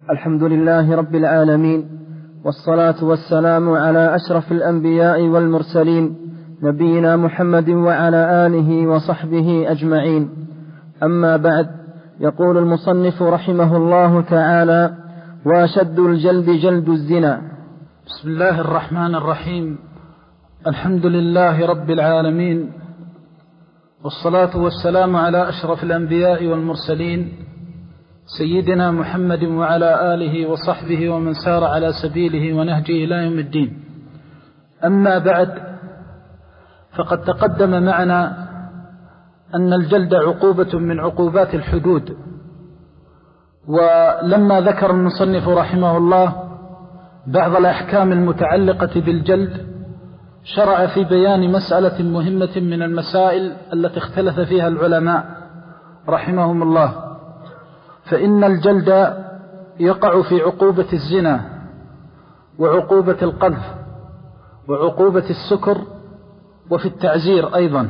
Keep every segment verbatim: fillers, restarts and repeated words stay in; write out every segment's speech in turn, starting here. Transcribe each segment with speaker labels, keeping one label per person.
Speaker 1: الحمد لله رب العالمين، والصلاة والسلام على أشرف الأنبياء والمرسلين، نبينا محمد وعلى آله وصحبه أجمعين. أما بعد، يقول المصنف رحمه الله تعالى: وأشد الجلد جلد الزنا.
Speaker 2: بسم الله الرحمن الرحيم. الحمد لله رب العالمين، والصلاة والسلام على أشرف الأنبياء والمرسلين، سيدنا محمد وعلى آله وصحبه ومن سار على سبيله ونهجه إلى يوم الدين. أما بعد، فقد تقدم معنا أن الجلد عقوبة من عقوبات الحدود. ولما ذكر المصنف رحمه الله بعض الأحكام المتعلقة بالجلد، شرع في بيان مسألة مهمة من المسائل التي اختلف فيها العلماء رحمهم الله. فإن الجلد يقع في عقوبة الزنا، وعقوبة القذف، وعقوبة السكر، وفي التعزير أيضا.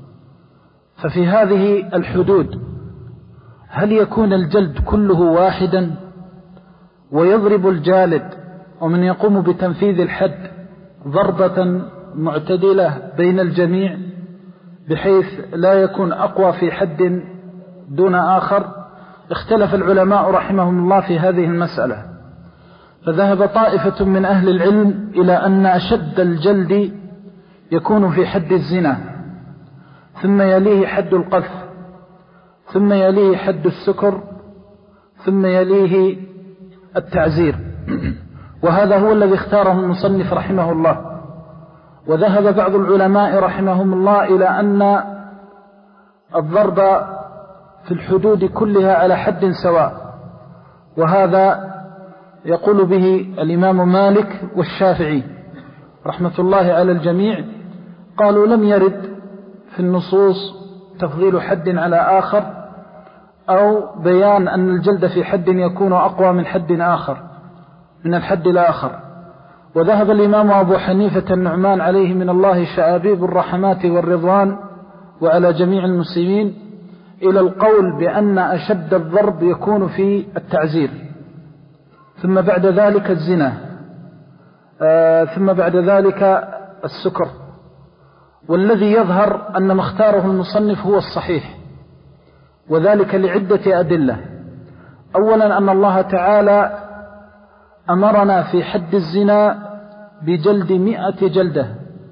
Speaker 2: ففي هذه الحدود هل يكون الجلد كله واحدا ويضرب الجالد ومن يقوم بتنفيذ الحد ضربة معتدلة بين الجميع بحيث لا يكون أقوى في حد دون آخر؟ اختلف العلماء رحمهم الله في هذه المسألة. فذهب طائفة من أهل العلم إلى أن أشد الجلد يكون في حد الزنا، ثم يليه حد القذف، ثم يليه حد السكر، ثم يليه التعزير. وهذا هو الذي اختاره المصنف رحمه الله. وذهب بعض العلماء رحمهم الله إلى أن الضرب في الحدود كلها على حد سواء، وهذا يقول به الإمام مالك والشافعي رحمة الله على الجميع. قالوا لم يرد في النصوص تفضيل حد على آخر أو بيان أن الجلد في حد يكون أقوى من حد آخر من الحد الآخر. وذهب الإمام أبو حنيفة النعمان عليه من الله شآبيب الرحمات والرضوان وعلى جميع المسلمين إلى القول بأن أشد الضرب يكون في التعزير، ثم بعد ذلك الزنا، آه ثم بعد ذلك السكر. والذي يظهر أن ما اختاره المصنف هو الصحيح، وذلك لعدة أدلة. أولا أن الله تعالى أمرنا في حد الزنا بجلد مئة جلدة،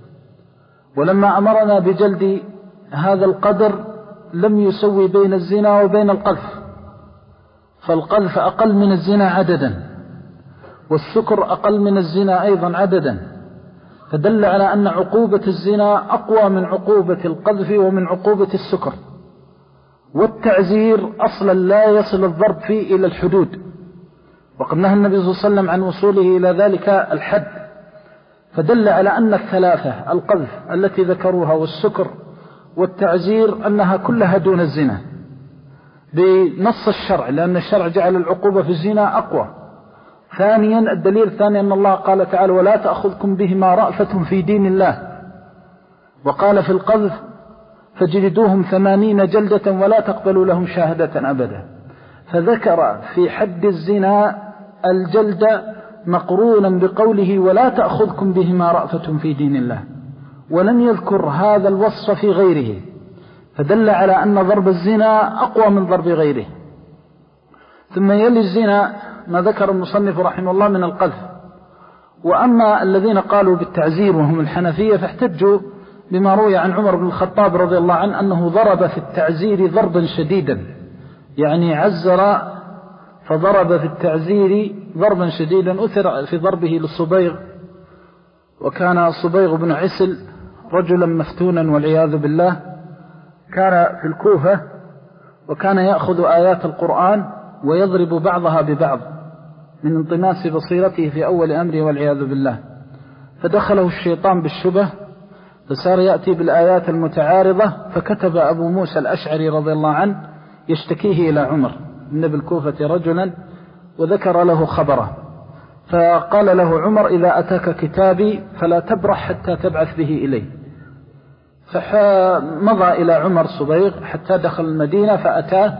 Speaker 2: ولما أمرنا بجلد هذا القدر لم يسوي بين الزنا وبين القذف، فالقذف أقل من الزنا عددا، والسكر أقل من الزنا أيضا عددا، فدل على أن عقوبة الزنا أقوى من عقوبة القذف ومن عقوبة السكر. والتعزير أصلا لا يصل الضرب فيه إلى الحدود، وقد نهى النبي صلى الله عليه وسلم عن وصوله إلى ذلك الحد. فدل على أن الثلاثة، القذف التي ذكروها والسكر والتعزير، أنها كلها دون الزنا بنص الشرع، لأن الشرع جعل العقوبة في الزنا أقوى. ثانيا الدليل الثاني أن الله قال تعالى: ولا تأخذكم بهما رأفة في دين الله. وقال في القذف: فجلدوهم ثمانين جلدة ولا تقبلوا لهم شهادة أبدا. فذكر في حد الزنا الجلد مقرونا بقوله: ولا تأخذكم بهما رأفة في دين الله، ولم يذكر هذا الوصف في غيره، فدل على أن ضرب الزنا أقوى من ضرب غيره. ثم يلي الزنا ما ذكر المصنف رحمه الله من القذف. وأما الذين قالوا بالتعزير وهم الحنفية فاحتجوا بما روي عن عمر بن الخطاب رضي الله عنه أنه ضرب في التعزير ضربا شديدا، يعني عزر فضرب في التعزير ضربا شديدا. أثر في ضربه للصبيغ، وكان صبيغ بن عسل رجلا مفتونا والعياذ بالله، كان في الكوفة، وكان يأخذ آيات القرآن ويضرب بعضها ببعض من انطماس بصيرته في أول أمره والعياذ بالله. فدخله الشيطان بالشبه، فصار يأتي بالآيات المتعارضة، فكتب أبو موسى الأشعري رضي الله عنه يشتكيه إلى عمر من بالكوفة رجلا، وذكر له خبره. فقال له عمر: إذا أتاك كتابي فلا تبرح حتى تبعث به إليه. فمضى إلى عمر صبيغ حتى دخل المدينة فأتاه،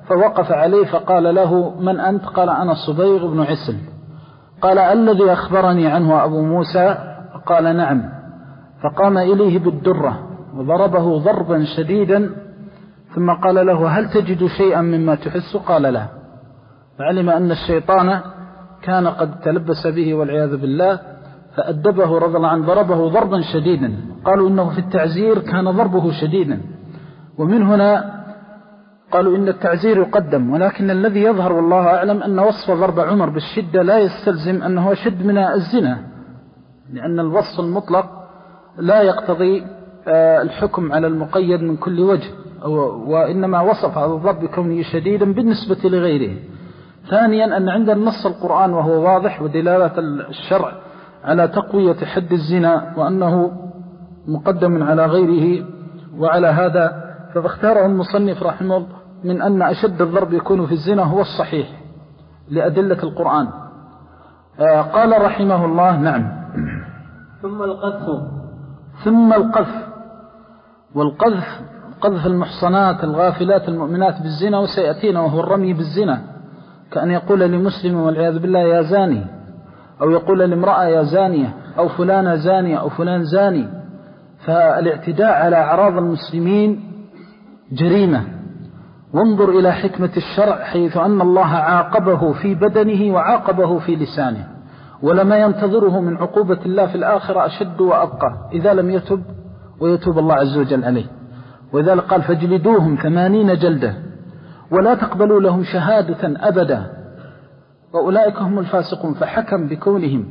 Speaker 2: فوقف عليه فقال له: من أنت؟ قال: أنا الصبيغ بن عسل. قال: الذي أخبرني عنه أبو موسى؟ قال: نعم. فقام إليه بالدرة وضربه ضربا شديدا، ثم قال له: هل تجد شيئا مما تحس؟ قال: لا. فعلم أن الشيطان كان قد تلبس به والعياذ بالله، فأدبه رضي الله عنه، ضربه ضربا شديدا. قالوا إنه في التعزير كان ضربه شديدا، ومن هنا قالوا إن التعزير يقدم، ولكن الذي يظهر والله أعلم أن وصف ضرب عمر بالشدة لا يستلزم أنه أشد من الزنا، لأن الوصف المطلق لا يقتضي الحكم على المقيد من كل وجه، وإنما وصف هذا الضرب بكونه شديدا بالنسبة لغيره. ثانيا أن عند النص القرآن وهو واضح، ودلالة الشرع على تقوية حد الزنا وأنه مقدم على غيره، وعلى هذا فاختاره المصنف رحمه الله من أن أشد الضرب يكون في الزنا هو الصحيح لأدلة القرآن. آه قال رحمه الله: نعم.
Speaker 1: ثم القذف.
Speaker 2: ثم القذف. والقذف قذف المحصنات الغافلات المؤمنات بالزنا، وسيأتينا وهو الرمي بالزنا، كأن يقول لمسلم والعياذ بالله يا زاني، أو يقول لامرأة يا زانية، أو فلانة زانية، أو فلان زاني. فالاعتداء على أعراض المسلمين جريمة. وانظر إلى حكمة الشرع، حيث أن الله عاقبه في بدنه وعاقبه في لسانه، ولما ينتظره من عقوبة الله في الآخرة أشد وأبقى إذا لم يتب ويتوب الله عز وجل عليه. وذلك قال: فاجلدوهم ثمانين جلدة ولا تقبلوا لهم شهادة أبدا وأولئك هم الفاسقون. فحكم بكونهم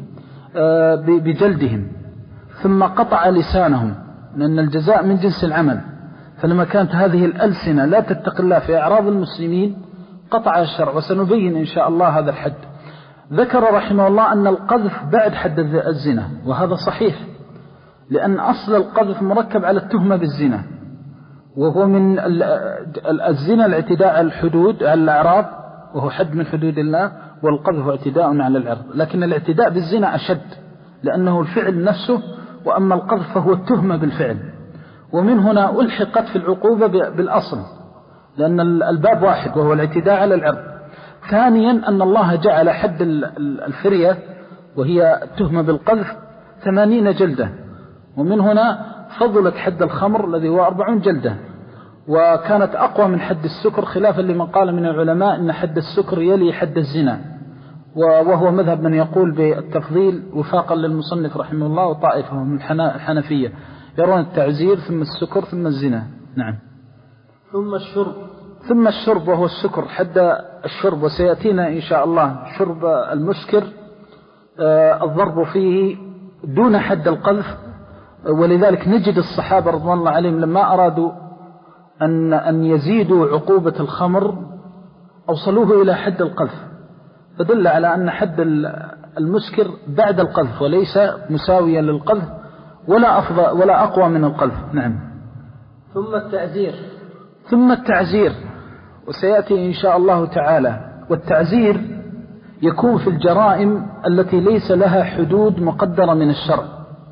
Speaker 2: بجلدهم، ثم قطع لسانهم، لأن الجزاء من جنس العمل. فلما كانت هذه الألسنة لا تتقي الله في أعراض المسلمين قطع الشرع، وسنبين إن شاء الله هذا الحد. ذكر رحمه الله أن القذف بعد حد الزنا، وهذا صحيح، لأن أصل القذف مركب على التهمة بالزنا، وهو من الزنا الاعتداء على الحدود على الأعراض، وهو حد من حدود الله، والقذف اعتداء على العرض. لكن الاعتداء بالزنا أشد، لأنه الفعل نفسه، وأما القذف فهو التهمة بالفعل. ومن هنا ألحقت في العقوبة بالأصل، لأن الباب واحد وهو الاعتداء على العرض. ثانيا أن الله جعل حد الفرية وهي التهمة بالقذف ثمانين جلدة، ومن هنا فضلت حد الخمر الذي هو أربعون جلدة، وكانت أقوى من حد السكر، خلافا لمن قال من العلماء أن حد السكر يلي حد الزنا، وهو مذهب من يقول بالتفضيل وفاقا للمصنف رحمه الله وطائفة من الحنفية، يرون التعزير ثم السكر ثم الزنا. نعم.
Speaker 1: ثم الشرب.
Speaker 2: ثم الشرب وهو السكر، حد الشرب، وسيأتينا إن شاء الله شرب المسكر آه الضرب فيه دون حد القذف. ولذلك نجد الصحابة رضوان الله عليهم لما أرادوا أن, أن يزيدوا عقوبة الخمر أوصلوه إلى حد القذف، فدل على أن حد المسكر بعد القذف وليس مساويا للقذف، ولا أفضل ولا أقوى من القذف. نعم.
Speaker 1: ثم التعزير.
Speaker 2: ثم التعزير، وسيأتي إن شاء الله تعالى. والتعزير يكون في الجرائم التي ليس لها حدود مقدرة من الشرع،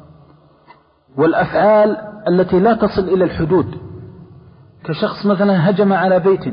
Speaker 2: والأفعال التي لا تصل إلى الحدود، كشخص مثلا هجم على بيت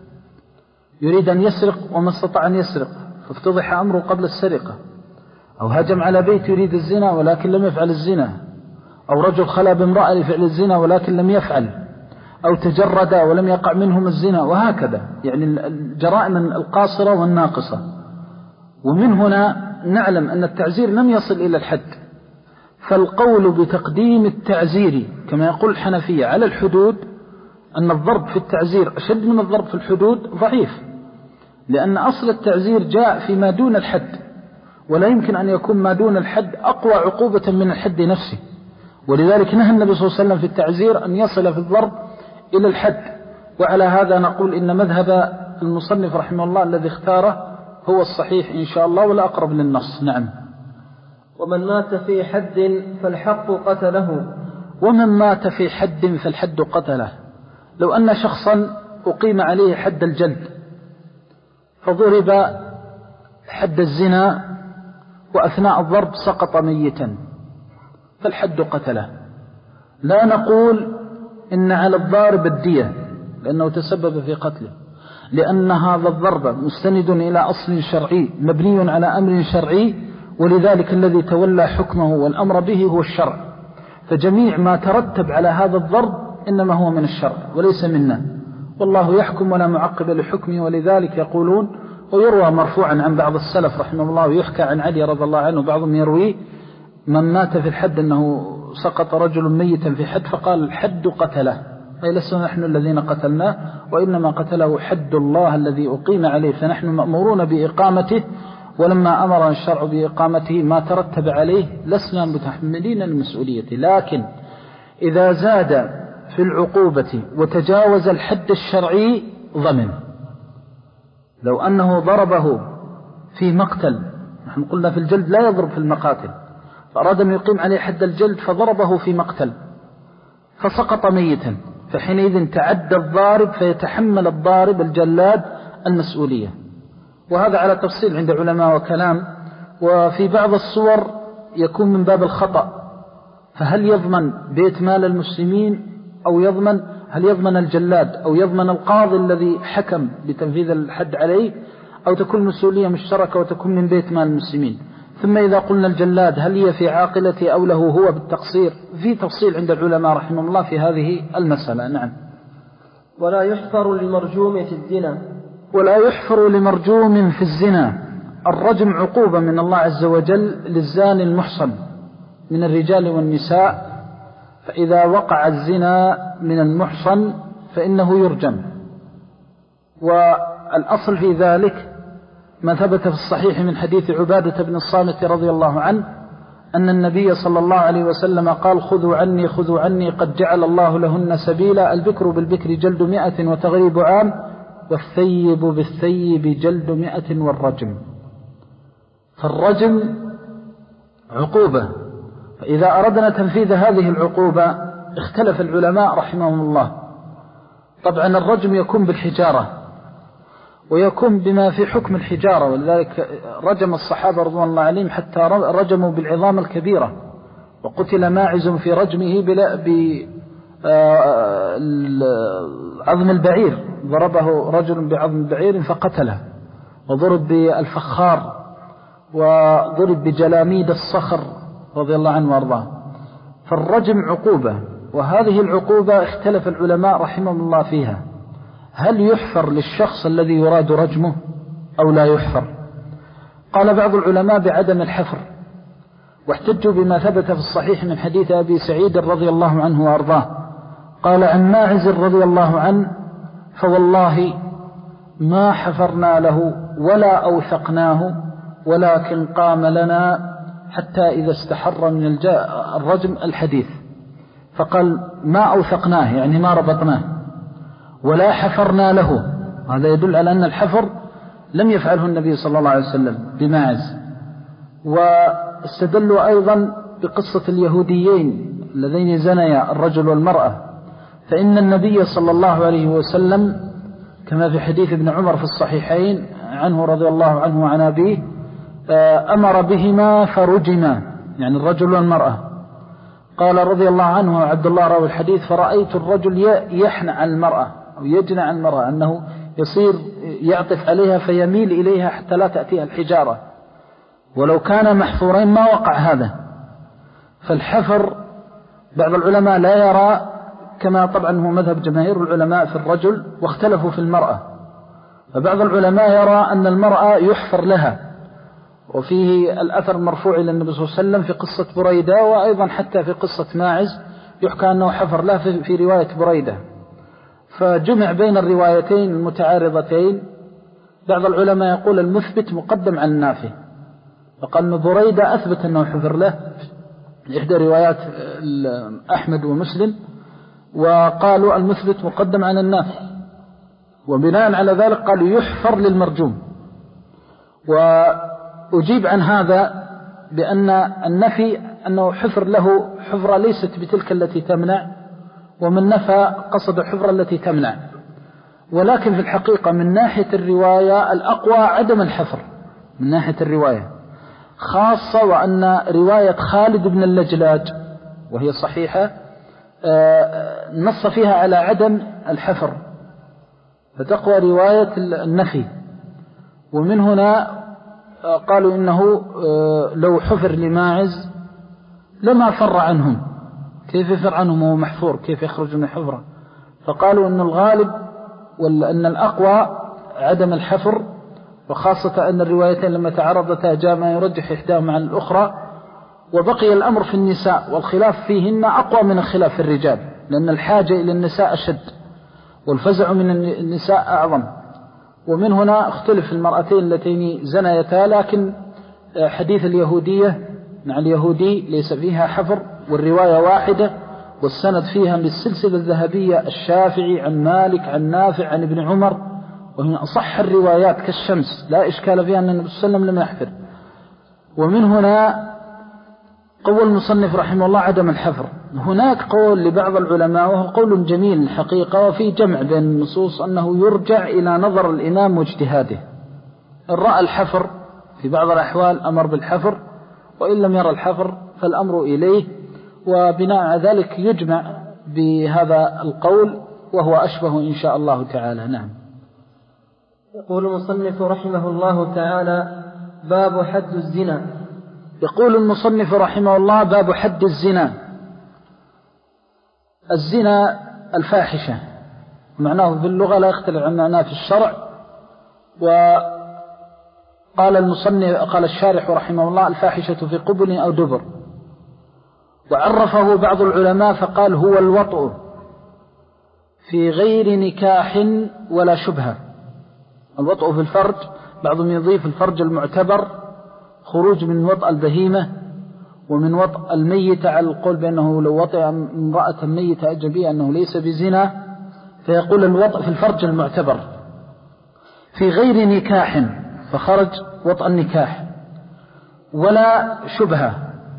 Speaker 2: يريد أن يسرق وما استطاع أن يسرق فافتضح أمره قبل السرقة، أو هجم على بيت يريد الزنا ولكن لم يفعل الزنا، أو رجل خلا بامرأة لفعل الزنا ولكن لم يفعل، أو تجرد ولم يقع منهم الزنا، وهكذا، يعني الجرائم القاصرة والناقصة. ومن هنا نعلم أن التعزير لم يصل إلى الحد، فالقول بتقديم التعزير كما يقول الحنفية على الحدود، أن الضرب في التعزير أشد من الضرب في الحدود، ضعيف، لأن أصل التعزير جاء فيما دون الحد، ولا يمكن أن يكون ما دون الحد أقوى عقوبة من الحد نفسه. ولذلك نهى النبي صلى الله عليه وسلم في التعزير أن يصل في الضرب إلى الحد. وعلى هذا نقول إن مذهب المصنف رحمه الله الذي اختاره هو الصحيح إن شاء الله، ولا أقرب للنص. نعم.
Speaker 1: ومن مات في حد فالحق قتله.
Speaker 2: ومن مات في حد فالحد قتله. لو أن شخصا أقيم عليه حد الجلد فضرب حد الزنا وأثناء الضرب سقط ميتا فالحد قتله. لا نقول إن على الضارب الدية لأنه تسبب في قتله، لأن هذا الضرب مستند إلى أصل شرعي مبني على أمر شرعي، ولذلك الذي تولى حكمه والأمر به هو الشرع، فجميع ما ترتب على هذا الضرب إنما هو من الشرع وليس منا، والله يحكم ولا معقب لحكمه. ولذلك يقولون، ويروى مرفوعا عن بعض السلف رحمه الله، ويحكى عن علي رضي الله عنه بعضهم يرويه، من مات في الحد أنه سقط رجل ميتا في حد فقال الحد قتله، أي لسنا نحن الذين قتلناه وإنما قتله حد الله الذي أقيم عليه، فنحن مأمورون بإقامته، ولما أمر الشرع بإقامته ما ترتب عليه لسنا متحملين المسؤولية. لكن إذا زاد في العقوبة وتجاوز الحد الشرعي ضمن. لو أنه ضربه في مقتل، نحن قلنا في الجلد لا يضرب في المقاتل، فأراد أن يقيم عليه حد الجلد فضربه في مقتل فسقط ميتا، فحينئذ تعدى الضارب فيتحمل الضارب الجلاد المسؤولية. وهذا على تفصيل عند علماء وكلام. وفي بعض الصور يكون من باب الخطأ، فهل يضمن بيت مال المسلمين أو يضمن هل يضمن الجلاد أو يضمن القاضي الذي حكم بتنفيذ الحد عليه، أو تكون مسؤولية مشتركة وتكون من بيت مال المسلمين. ثم إذا قلنا الجلاد هل هي في عاقلته أو له هو بالتقصير، في تفصيل عند العلماء رحمه الله في هذه المسألة. نعم.
Speaker 1: ولا يحفر للمرجوم في الزنا
Speaker 2: ولا يحفر لمرجوم في الزنا. الرجم عقوبة من الله عز وجل للزاني المحصن من الرجال والنساء، فإذا وقع الزنا من المحصن فإنه يرجم. والأصل في ذلك ما ثبت في الصحيح من حديث عبادة بن الصامت رضي الله عنه أن النبي صلى الله عليه وسلم قال: خذوا عني خذوا عني قد جعل الله لهن سبيلا، البكر بالبكر جلد مئة وتغريب عام، والثيب بالثيب جلد مئة والرجم. فالرجم عقوبة، فإذا أردنا تنفيذ هذه العقوبة اختلف العلماء رحمهم الله. طبعا الرجم يكون بالحجارة ويكون بما في حكم الحجارة، ولذلك رجم الصحابة رضوان الله عليهم حتى رجموا بالعظام الكبيرة، وقتل ماعز في رجمه بعظم البعير، ضربه رجل بعظم البعير فقتله، وضرب بالفخار، وضرب بجلاميد الصخر رضي الله عنه وارضاه. فالرجم عقوبة، وهذه العقوبة اختلف العلماء رحمهم الله فيها، هل يحفر للشخص الذي يراد رجمه أو لا يحفر؟ قال بعض العلماء بعدم الحفر، واحتجوا بما ثبت في الصحيح من حديث أبي سعيد رضي الله عنه وارضاه قال عن ماعز رضي الله عنه: فوالله ما حفرنا له ولا أوثقناه، ولكن قام لنا حتى إذا استحر من الرجم الحديث. فقال ما أوثقناه يعني ما ربطناه، ولا حفرنا له، هذا يدل على أن الحفر لم يفعله النبي صلى الله عليه وسلم بماعز. واستدلوا أيضا بقصة اليهوديين اللذين زنيا الرجل والمرأة، فإن النبي صلى الله عليه وسلم كما في حديث ابن عمر في الصحيحين عنه رضي الله عنه وعن أبيه أمر بهما فرجما، يعني الرجل والمرأة. قال رضي الله عنه عبد الله راوي الحديث: فرأيت الرجل يحنى عن المرأة أو يجنى عن المرأة، أنه يصير يعطف عليها فيميل إليها حتى لا تأتيها الحجارة، ولو كان محفورين ما وقع هذا. فالحفر بعض العلماء لا يرى، كما طبعا هو مذهب جماهير العلماء في الرجل، واختلفوا في المرأة. فبعض العلماء يرى أن المرأة يحفر لها، وفيه الأثر المرفوع إلى النبي صلى الله عليه وسلم في قصة بريدة، وأيضا حتى في قصة ماعز يحكى أنه حفر له في رواية بريدة. فجمع بين الروايتين المتعارضتين. بعض العلماء يقول المثبت مقدم على النافي، فقال أن بريدة أثبت أنه حفر له إحدى روايات أحمد ومسلم، وقالوا المثبت مقدم على النافي، وبناء على ذلك قالوا يحفر للمرجوم. وأجيب عن هذا بأن النفي أنه حفر له حفرة ليست بتلك التي تمنع، ومن نفى قصد الحفرة التي تمنع. ولكن في الحقيقة من ناحية الرواية الأقوى عدم الحفر من ناحية الرواية، خاصة وأن رواية خالد بن اللجلاج وهي صحيحة نص فيها على عدم الحفر، فتقوى رواية النفي. ومن هنا قالوا إنه لو حفر لماعز لما فر عنهم، كيف يفر عنهم وهو محفور، كيف يخرج من الحفرة؟ فقالوا أن الغالب وأن الأقوى عدم الحفر، وخاصة أن الروايتين لما تعرضتا جاء ما يرجح إحداهما عن الأخرى. وبقي الأمر في النساء، والخلاف فيهن أقوى من الخلاف في الرجال، لأن الحاجة إلى النساء أشد والفزع من النساء أعظم. ومن هنا اختلف المرأتين اللتين زنيتا، لكن حديث اليهودية مع اليهودي ليس فيها حفر، والرواية واحدة والسند فيها بالسلسلة الذهبية الشافعي عن مالك عن نافع عن ابن عمر، وهي أصح الروايات كالشمس، لا إشكال فيها أن النبي صلى الله عليه وسلم لم يحفر. ومن هنا قول المصنف رحمه الله عدم الحفر. هناك قول لبعض العلماء وهو قول جميل الحقيقة، وفي جمع بين النصوص، أنه يرجع إلى نظر الإمام واجتهاده. إن رأى الحفر في بعض الأحوال أمر بالحفر، وإن لم يرى الحفر فالأمر إليه، وبناء على ذلك يجمع بهذا القول وهو أشبه إن شاء الله تعالى. نعم.
Speaker 1: يقول المصنف رحمه الله تعالى: باب حد الزنا.
Speaker 2: يقول المصنف رحمه الله: باب حد الزنا. الزنا الفاحشة، معناه في اللغة لا يختلف عن معناه في الشرع. وقال المصنف قال الشارح رحمه الله: الفاحشة في قبل أو دبر. وعرفه بعض العلماء فقال: هو الوطء في غير نكاح ولا شبهة. الوطء في الفرج، بعضهم يضيف الفرج المعتبر، خروج من وطء البهيمة ومن وطء الميت، على القول بأنه لو وطئ امرأة ميتة أجنبية أنه ليس بزنا، فيقول الوطء في الفرج المعتبر. في غير نكاح فخرج وطء النكاح ولا شبهة.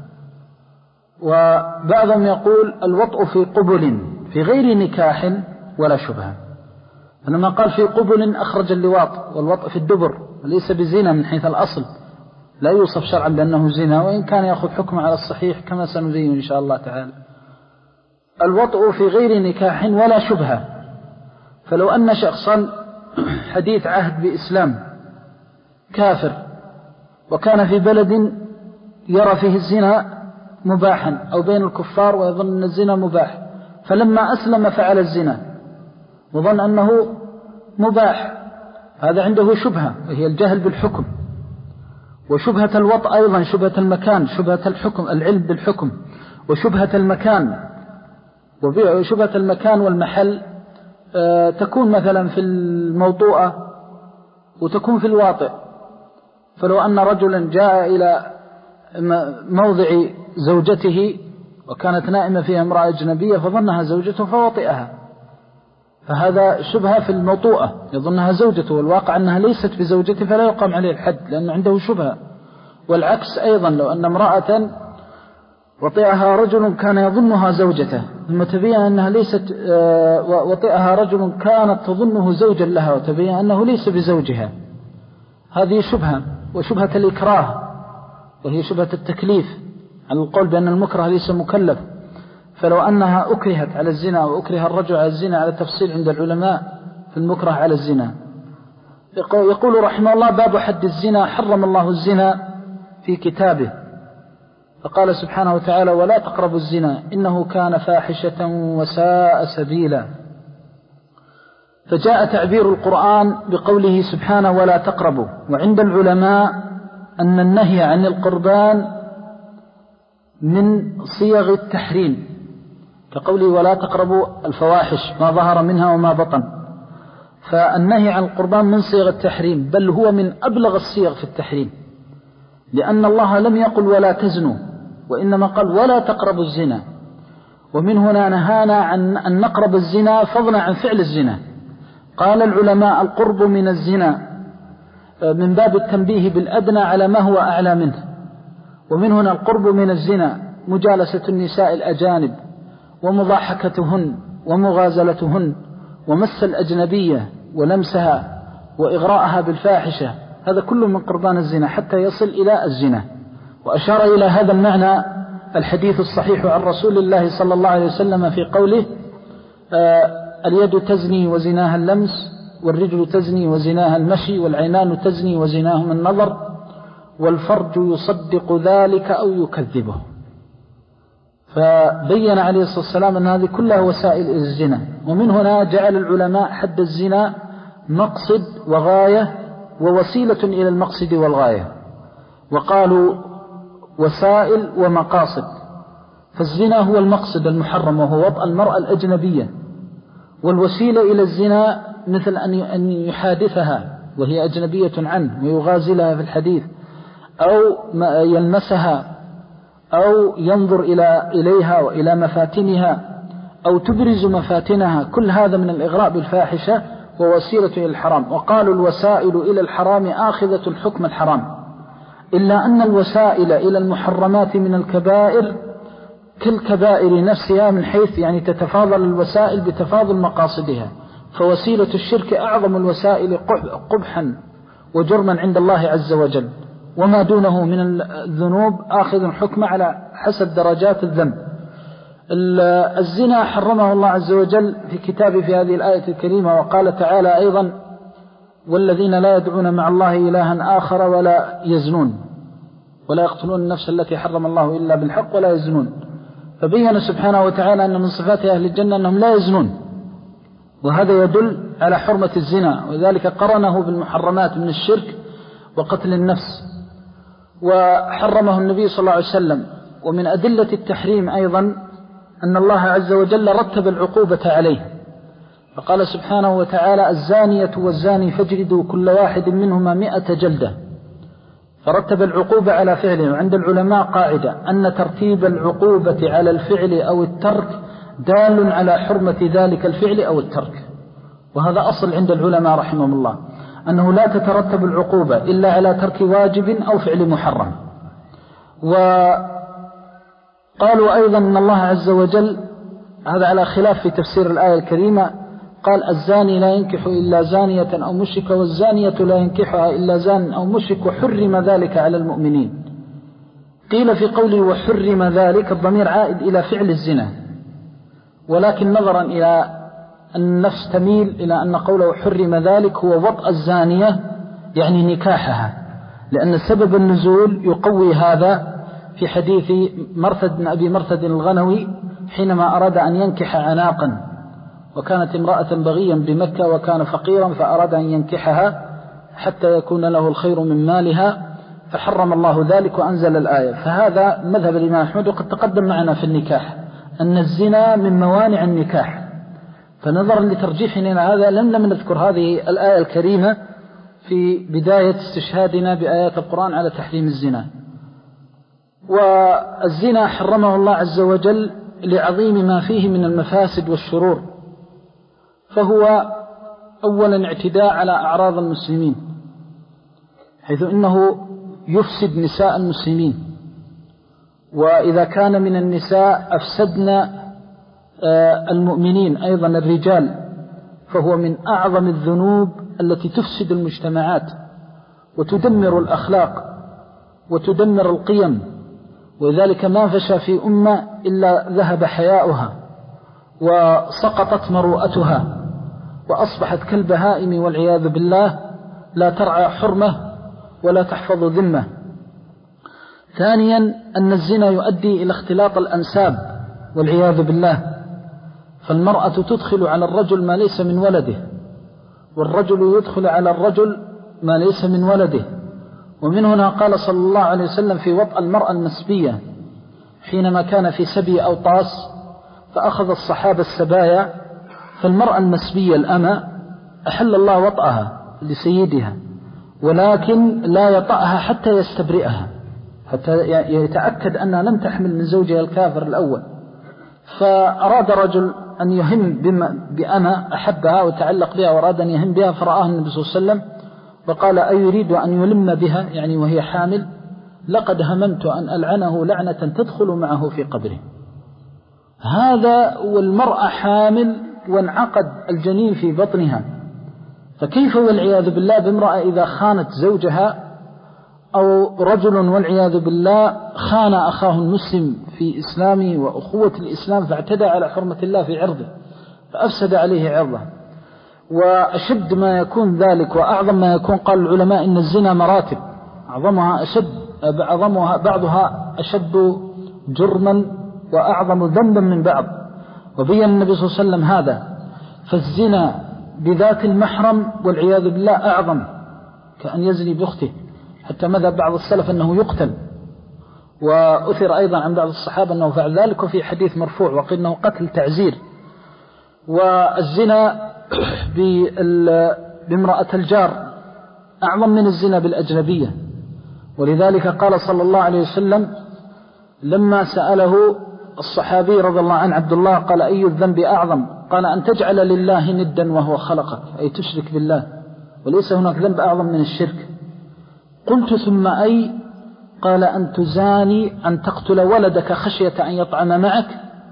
Speaker 2: وبعضهم يقول الوطء في قبل في غير نكاح ولا شبهة. لما قال في قبل أخرج اللواط، والوطء في الدبر ليس بزنا من حيث الأصل، لا يوصف شرعا بأنه زنا، وإن كان يأخذ حكم على الصحيح كما سنبين إن شاء الله تعالى. الوطء في غير نكاح ولا شبهة. فلو أن شخصا حديث عهد بإسلام كافر وكان في بلد يرى فيه الزنا مباحا أو بين الكفار ويظن أن الزنا مباح، فلما أسلم فعل الزنا وظن أنه مباح، هذا عنده شبهة وهي الجهل بالحكم. وشبهة الوطء أيضا شبهة المكان، شبهة الحكم العلم بالحكم، وشبهة المكان. وشبهة المكان والمحل تكون مثلا في الموطوءة وتكون في الواطئ. فلو أن رجلا جاء إلى موضع زوجته وكانت نائمة فيها امرأة أجنبية فظنها زوجته فوطئها، فهذا شبهة في الموطوءة، يظنها زوجته والواقع أنها ليست بزوجته، فلا يقام عليه الحد لأنه عنده شبهة. والعكس أيضا، لو أن امرأة وطئها رجل كان يظنها زوجته ثم تبين أنها ليست، وطئها رجل كانت تظنه زوجا لها وتبين أنه ليس بزوجها، هذه شبهة. وشبهة الإكراه وهي شبهة التكليف، على القول بأن المكره ليس مكلف. فلو أنها أكرهت على الزنا وأكره الرجل على الزنا على تفصيل عند العلماء في المكره على الزنا. يقول رحمه الله: باب حد الزنا. حرم الله الزنا في كتابه، فقال سبحانه وتعالى: ولا تقربوا الزنا إنه كان فاحشة وساء سبيلا. فجاء تعبير القرآن بقوله سبحانه: ولا تقربوا. وعند العلماء أن النهي عن القربان من صيغ التحريم، كقوله: ولا تقربوا الفواحش ما ظهر منها وما بطن. فالنهي عن القربان من صيغ التحريم، بل هو من أبلغ الصيغ في التحريم، لأن الله لم يقل ولا تزنوا، وإنما قال ولا تقربوا الزنا. ومن هنا نهانا عن أن نقرب الزنا فضلا عن فعل الزنا. قال العلماء: القرب من الزنا من باب التنبيه بالأدنى على ما هو أعلى منه. ومن هنا القرب من الزنا مجالسة النساء الأجانب ومضاحكتهن ومغازلتهن ومس الأجنبية ولمسها وإغراءها بالفاحشة، هذا كله من قربان الزنا حتى يصل إلى الزنا. وأشار إلى هذا المعنى الحديث الصحيح عن رسول الله صلى الله عليه وسلم في قوله: آه اليد تزني وزناها اللمس والرجل تزني وزناها المشي، والعينان تزني وزناهما النظر، والفرج يصدق ذلك أو يكذبه. فبين عليه الصلاة والسلام أن هذه كلها وسائل إلى الزنا. ومن هنا جعل العلماء حد الزنا مقصد وغاية ووسيلة إلى المقصد والغاية، وقالوا وسائل ومقاصد. فالزنا هو المقصد المحرم وهو وطأ المرأة الأجنبية، والوسيلة إلى الزنا مثل أن يحادثها وهي أجنبية عنه ويغازلها في الحديث، أو يلمسها، أو ينظر إلى إليها وإلى مفاتنها، أو تبرز مفاتنها. كل هذا من الإغراء بالفاحشة ووسيلة إلى الحرام. وقالوا الوسائل إلى الحرام آخذة الحكم الحرام، إلا أن الوسائل إلى المحرمات من الكبائر كالكبائر نفسها، من حيث يعني تتفاضل الوسائل بتفاضل مقاصدها. فوسيلة الشرك أعظم الوسائل قبحا وجرما عند الله عز وجل، وما دونه من الذنوب آخذ حكم على حسب درجات الذنب. الزنا حرمه الله عز وجل في كتابه في هذه الآية الكريمة، وقال تعالى أيضا: والذين لا يدعون مع الله إلها آخر ولا يزنون ولا يقتلون النفس التي حرم الله إلا بالحق ولا يزنون. فبين سبحانه وتعالى أن من صفات أهل الجنة أنهم لا يزنون، وهذا يدل على حرمة الزنا، وذلك قرنه بالمحرمات من الشرك وقتل النفس، وحرمه النبي صلى الله عليه وسلم. ومن أدلة التحريم أيضا أن الله عز وجل رتب العقوبة عليه، فقال سبحانه وتعالى: الزانية والزاني فاجلدوا كل واحد منهما مئة جلدة، فرتب العقوبة على فعله. وعند العلماء قاعدة أن ترتيب العقوبة على الفعل أو الترك دال على حرمة ذلك الفعل أو الترك، وهذا أصل عند العلماء رحمهم الله، أنه لا تترتب العقوبة إلا على ترك واجب أو فعل محرم. وقالوا أيضا أن الله عز وجل، هذا على خلاف في تفسير الآية الكريمة، قال: الزاني لا ينكح إلا زانية أو مشرك، والزانية لا ينكحها إلا زان أو مشرك، وحرم ذلك على المؤمنين. قيل في قوله وحرم ذلك الضمير عائد إلى فعل الزنا، ولكن نظرا إلى النفس تميل إلى أن قوله حرم ذلك هو وطأ الزانية يعني نكاحها، لأن سبب النزول يقوي هذا في حديث مرثد بن أبي مرثد الغنوي حينما أراد أن ينكح عناقا، وكانت امرأة بغيا بمكة وكان فقيرا، فأراد أن ينكحها حتى يكون له الخير من مالها، فحرم الله ذلك وأنزل الآية. فهذا مذهب الإمام أحمد، وقد تقدم معنا في النكاح أن الزنا من موانع النكاح، فنظرا لترجيحنا هذا لم نذكر هذه الآية الكريمة في بداية استشهادنا بآيات القرآن على تحريم الزنا. والزنا حرمه الله عز وجل لعظيم ما فيه من المفاسد والشرور، فهو أولا اعتداء على أعراض المسلمين، حيث إنه يفسد نساء المسلمين، وإذا كان من النساء أفسدنا المؤمنين أيضا الرجال، فهو من أعظم الذنوب التي تفسد المجتمعات وتدمر الأخلاق وتدمر القيم. ولذلك ما فشى في أمة إلا ذهب حياؤها وسقطت مروءتها وأصبحت كالبهائم والعياذ بالله، لا ترعى حرمة ولا تحفظ ذمة. ثانيا أن الزنا يؤدي إلى اختلاط الأنساب والعياذ بالله، فالمرأة تدخل على الرجل ما ليس من ولده، والرجل يدخل على الرجل ما ليس من ولده. ومن هنا قال صلى الله عليه وسلم في وطأ المرأة المسبية حينما كان في سبي أو طاس، فأخذ الصحابة السبايا، فالمرأة المسبية الأمة أحل الله وطأها لسيدها، ولكن لا يطأها حتى يستبرئها، حتى يتأكد أنها لم تحمل من زوجها الكافر الأول. فأراد رجل أن يهم بأمة أحبها وتعلق بها وأراد أن يهم بها، فرآه النبي صلى الله عليه وسلم وقال: أيريد أن يلم بها يعني وهي حامل؟ لقد هممت أن ألعنه لعنة تدخل معه في قبره. هذا والمرأة حامل وانعقد الجنين في بطنها، فكيف والعياذ بالله بامرأة إذا خانت زوجها، أو رجل والعياذ بالله خان أخاه المسلم في إسلامه وأخوة الإسلام، فاعتدى على حرمة الله في عرضه فأفسد عليه عرضه. وأشد ما يكون ذلك وأعظم ما يكون، قال العلماء إن الزنا مراتب، أعظمها أشد أعظمها بعضها أشد جرما وأعظم ذنبا من بعض، وبين النبي صلى الله عليه وسلم هذا. فالزنا بذات المحرم والعياذ بالله أعظم، كأن يزني بأخته، حتى مذهب بعض السلف أنه يقتل، وأثر أيضا عن بعض الصحابة أنه فعل ذلك، وفي حديث مرفوع وقيل أنه قتل تعزير. والزنا بامرأة الجار أعظم من الزنا بالأجنبية، ولذلك قال صلى الله عليه وسلم لما سأله الصحابي رضي الله عنه عبد الله قال أي الذنب أعظم؟ قال أن تجعل لله ندا وهو خلقك، أي تشرك بالله، وليس هناك ذنب أعظم من الشرك. قلت ثم أي؟ قال أن تزاني، أن تقتل ولدك خشية أن يطعم معك.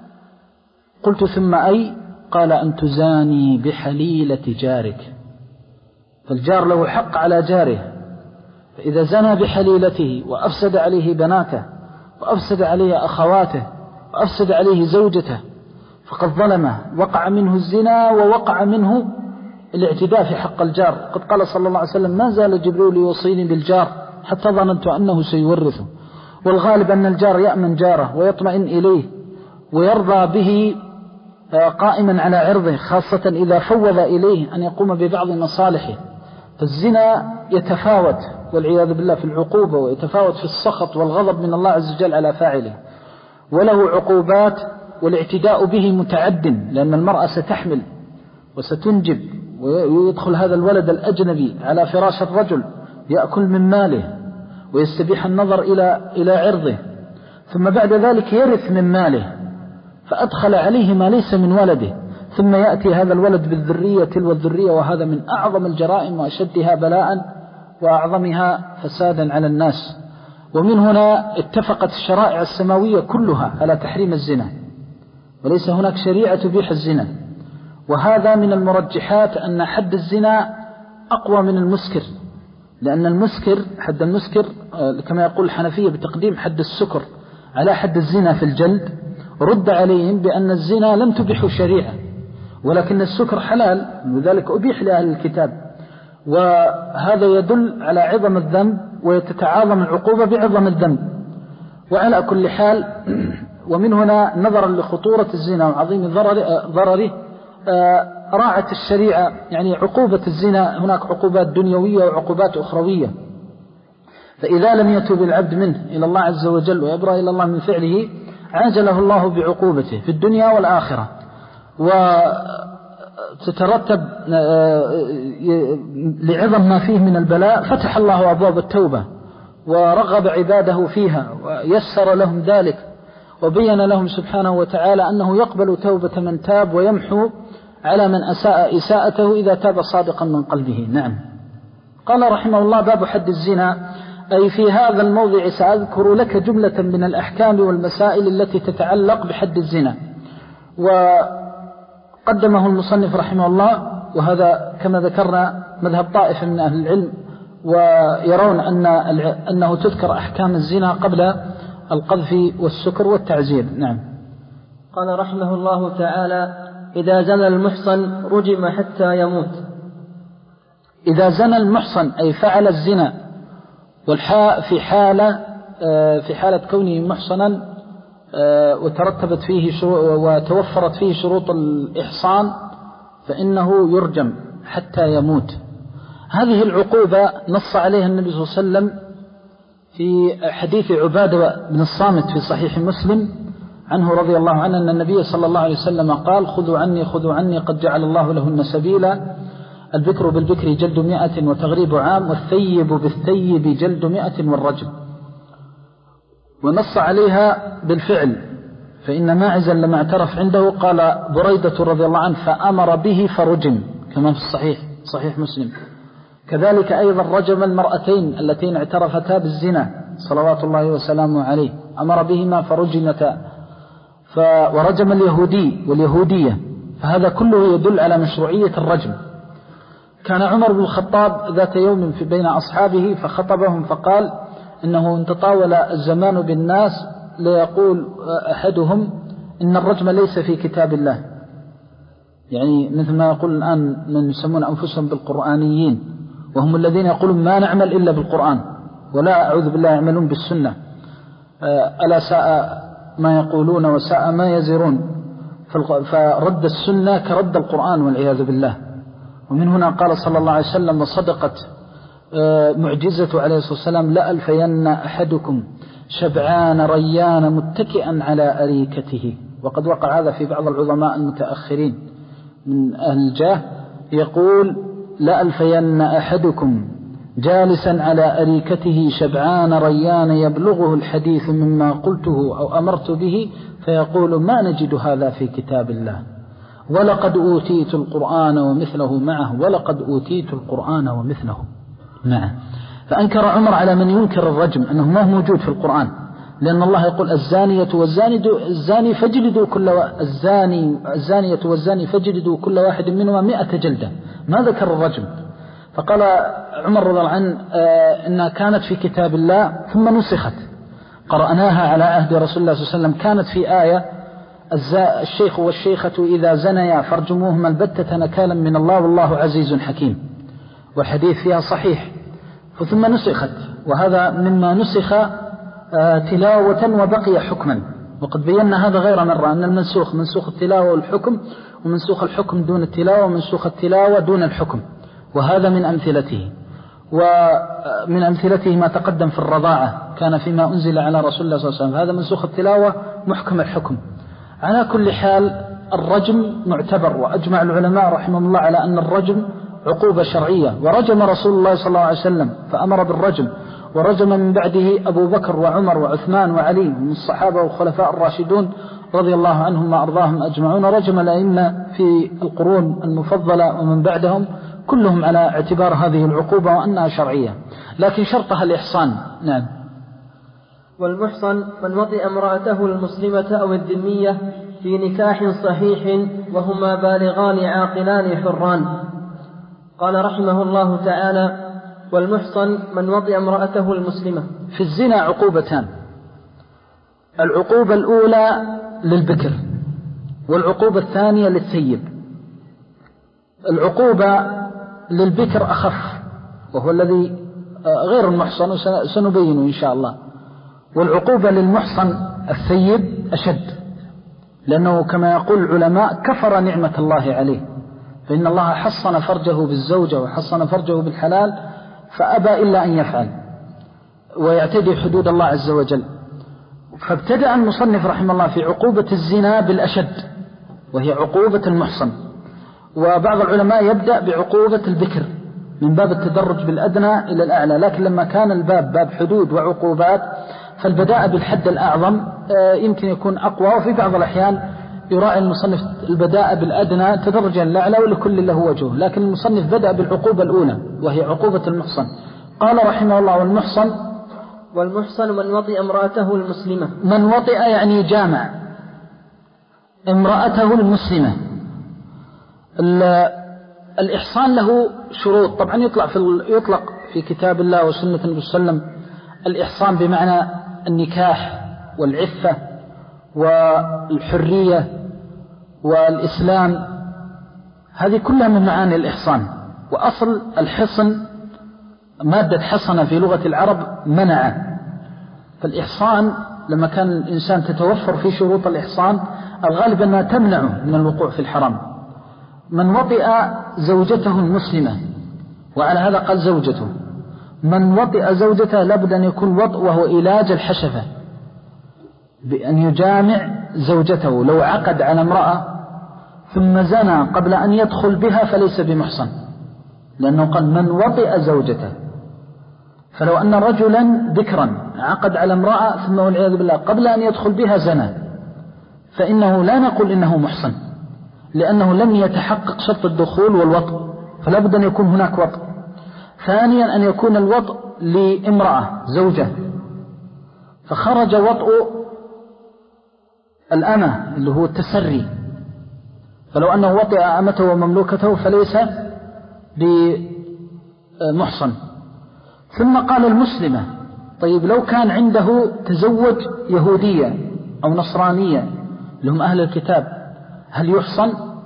Speaker 2: قلت ثم أي؟ قال أن تزاني بحليلة جارك. فالجار له حق على جاره، فإذا زنى بحليلته وأفسد عليه بناته وأفسد عليه أخواته وأفسد عليه زوجته فقد ظلمه، وقع منه الزنا ووقع منه الاعتداء في حق الجار. قد قال صلى الله عليه وسلم ما زال جبريل يوصيني بالجار حتى ظننت أنه سيورثه. والغالب أن الجار يأمن جاره ويطمئن إليه ويرضى به قائما على عرضه، خاصة إذا فوض إليه أن يقوم ببعض مصالحه. فالزنا يتفاوت والعياذ بالله في العقوبة، ويتفاوت في السخط والغضب من الله عز وجل على فاعله، وله عقوبات، والاعتداء به متعد، لأن المرأة ستحمل وستنجب، ويدخل هذا الولد الأجنبي على فراش الرجل يأكل من ماله ويستبيح النظر إلى إلى عرضه، ثم بعد ذلك يرث من ماله، فأدخل عليه ما ليس من ولده، ثم يأتي هذا الولد بالذرية تلو الذرية، وهذا من أعظم الجرائم وأشدها بلاء وأعظمها فسادا على الناس. ومن هنا اتفقت الشرائع السماوية كلها على تحريم الزنا، وليس هناك شريعة تبيح الزنا. وهذا من المرجحات أن حد الزنا أقوى من المسكر، لأن المسكر حد المسكر كما يقول الحنفية بتقديم حد السكر على حد الزنا في الجلد، رد عليهم بأن الزنا لم تبيح الشريعة، ولكن السكر حلال، وذلك أبيح لأهل الكتاب. وهذا يدل على عظم الذنب، ويتعاظم العقوبة بعظم الذنب. وعلى كل حال، ومن هنا نظرا لخطورة الزنا وعظيم ضرره راعت الشريعة يعني عقوبة الزنا، هناك عقوبات دنيوية وعقوبات أخروية. فإذا لم يتوب العبد منه إلى الله عز وجل ويبرأ إلى الله من فعله عاجله الله بعقوبته في الدنيا والآخرة، وتترتب لعظم ما فيه من البلاء فتح الله أبواب التوبة ورغب عباده فيها ويسر لهم ذلك، وبين لهم سبحانه وتعالى أنه يقبل توبة من تاب ويمحو على من أساء إساءته إذا تاب صادقا من قلبه. نعم. قال رحمه الله باب حد الزنا، أي في هذا الموضع سأذكر لك جملة من الأحكام والمسائل التي تتعلق بحد الزنا. وقدمه المصنف رحمه الله، وهذا كما ذكرنا مذهب طائفة من أهل العلم، ويرون أن أنه تذكر أحكام الزنا قبل القذف والسكر والتعزير. نعم.
Speaker 1: قال رحمه الله تعالى إذا زنى المحصن رجم حتى يموت.
Speaker 2: إذا زنى المحصن أي فعل الزنا، والحاء في حالة في حالة كونه محصنا وترتبت فيه وتوفرت فيه شروط الإحصان فإنه يرجم حتى يموت. هذه العقوبة نص عليها النبي صلى الله عليه وسلم في حديث عبادة بن الصامت في صحيح مسلم عنه رضي الله عنه أن النبي صلى الله عليه وسلم قال خذوا عني خذوا عني قد جعل الله لهن سبيلا، البكر بالبكر جلد مئة وتغريب عام، والثيب بالثيب جلد مئة والرجم. ونص عليها بالفعل، فإن ماعزا لما اعترف عنده قال بريدة رضي الله عنه فأمر به فرجم، كما في الصحيح صحيح مسلم. كذلك أيضا رجم المرأتين اللتين اعترفتا بالزنا صلوات الله وسلامه عليه، أمر بهما فرجمتا. ف... ورجم اليهودي واليهودية، فهذا كله يدل على مشروعية الرجم. كان عمر بن الخطاب ذات يوم في بين أصحابه فخطبهم فقال إنه إن تطاول الزمان بالناس ليقول أحدهم إن الرجم ليس في كتاب الله، يعني مثل ما يقول الآن من يسمون أنفسهم بالقرآنيين، وهم الذين يقولون ما نعمل إلا بالقرآن ولا أعوذ بالله يعملون بالسنة. ألا ساء ما يقولون وساء ما يزرون. فرد السنة كرد القرآن والعياذ بالله. ومن هنا قال صلى الله عليه وسلم وصدقت معجزة عليه الصلاة والسلام: لا ألفين أحدكم شبعان ريان متكئا على أريكته. وقد وقع هذا في بعض العظماء المتأخرين من أهل الجاه، يقول: لا ألفين أحدكم جالسا على أريكته شبعان ريان يبلغه الحديث مما قلته أو أمرت به فيقول: ما نجد هذا في كتاب الله، ولقد أوتيت القرآن ومثله معه، ولقد أوتيت القرآن ومثله معه. فأنكر عمر على من ينكر الرجم أنه ما هو موجود في القرآن، لأن الله يقول: الزانية والزاني الزاني فاجلدوا كل الزاني الزانية والزاني فاجلدوا كل واحد منهما مئة جلدة، ما ذكر الرجم. فقال عمر رضي الله عنه: آه إنها كانت في كتاب الله ثم نسخت، قرأناها على عهد رسول الله صلى الله عليه وسلم، كانت في آية: الشيخ والشيخة إذا زنيا فارجموهما البتة نكالا من الله والله عزيز حكيم، والحديث فيها صحيح. ثم نسخت، وهذا مما نسخ تلاوة وبقي حكما، وقد بينا هذا غير مرة أن المنسوخ منسوخ التلاوة والحكم، ومنسوخ الحكم دون التلاوة، ومنسوخ التلاوة دون الحكم. وهذا من أمثلته. ومن أمثلته ما تقدم في الرضاعة، كان فيما أنزل على رسول الله صلى الله عليه وسلم، هذا منسوخ التلاوة محكم الحكم. على كل حال الرجم معتبر، وأجمع العلماء رحمهم الله على أن الرجم عقوبة شرعية، ورجم رسول الله صلى الله عليه وسلم فأمر بالرجم، ورجم من بعده أبو بكر وعمر وعثمان وعلي من الصحابة والخلفاء الراشدون رضي الله عنهم وأرضاهم أجمعون، رجم الأئمة في القرون المفضلة ومن بعدهم كلهم على اعتبار هذه العقوبة وأنها شرعية، لكن شرطها الإحصان. نعم.
Speaker 1: والمحصن من وطئ امرأته المسلمة أو الذمية في نكاح صحيح وهما بالغان عاقلان حران. قال رحمه الله تعالى: والمحصن من وطئ امرأته المسلمة.
Speaker 2: في الزنا عقوبتان: العقوبة الأولى للبكر، والعقوبة الثانية للثيب. العقوبة للبكر أخف، وهو الذي غير المحصن، وسنبينه إن شاء الله. والعقوبة للمحصن الثيب أشد، لأنه كما يقول العلماء كفر نعمة الله عليه، فإن الله حصن فرجه بالزوجة وحصن فرجه بالحلال فأبى إلا أن يفعل ويعتدي حدود الله عز وجل. فابتدأ المصنف رحمه الله في عقوبة الزنا بالأشد، وهي عقوبة المحصن. وبعض العلماء يبدأ بعقوبة البكر من باب التدرج بالأدنى إلى الأعلى، لكن لما كان الباب باب حدود وعقوبات فالبداء بالحد الأعظم يمكن يكون أقوى، وفي بعض الأحيان يراعي المصنف البداء بالأدنى تدرجا الأعلى، ولكل له وجه، لكن المصنف بدأ بالعقوبة الأولى وهي عقوبة المحصن. قال رحمه الله: والمحصن
Speaker 1: والمحصن من وطئ امرأته المسلمة.
Speaker 2: من وطئ يعني جامع امرأته المسلمة. الإحصان له شروط، طبعا يطلق في يطلق في كتاب الله وسنة النبي صلى الله عليه وسلم الإحصان بمعنى النكاح والعفة والحرية والإسلام، هذه كلها من معاني الإحصان. وأصل الحصن مادة حصن في لغة العرب منع، فالإحصان لما كان الإنسان تتوفر في شروط الإحصان الغالب أنها تمنعه من الوقوع في الحرام. من وطئ زوجته المسلمة، وعلى هذا قال زوجته. من وطئ زوجته لابد أن يكون وطئ وهو إيلاج الحشفة، بأن يجامع زوجته. لو عقد على امرأة ثم زنى قبل أن يدخل بها فليس بمحصن، لأنه قال من وطئ زوجته. فلو أن رجلا ذكرا عقد على امرأة ثم والعياذ بالله قبل أن يدخل بها زنى، فإنه لا نقول إنه محصن، لأنه لم يتحقق شرط الدخول والوطء، فلا بد أن يكون هناك وطء. ثانيا أن يكون الوطء لامرأة زوجة، فخرج وطء الأمة اللي هو التسري، فلو أنه وطئ أمته ومملوكته فليس بمحصن. ثم قال المسلمة. طيب لو كان عنده تزوج يهودية أو نصرانية لهم أهل الكتاب هل يحصن؟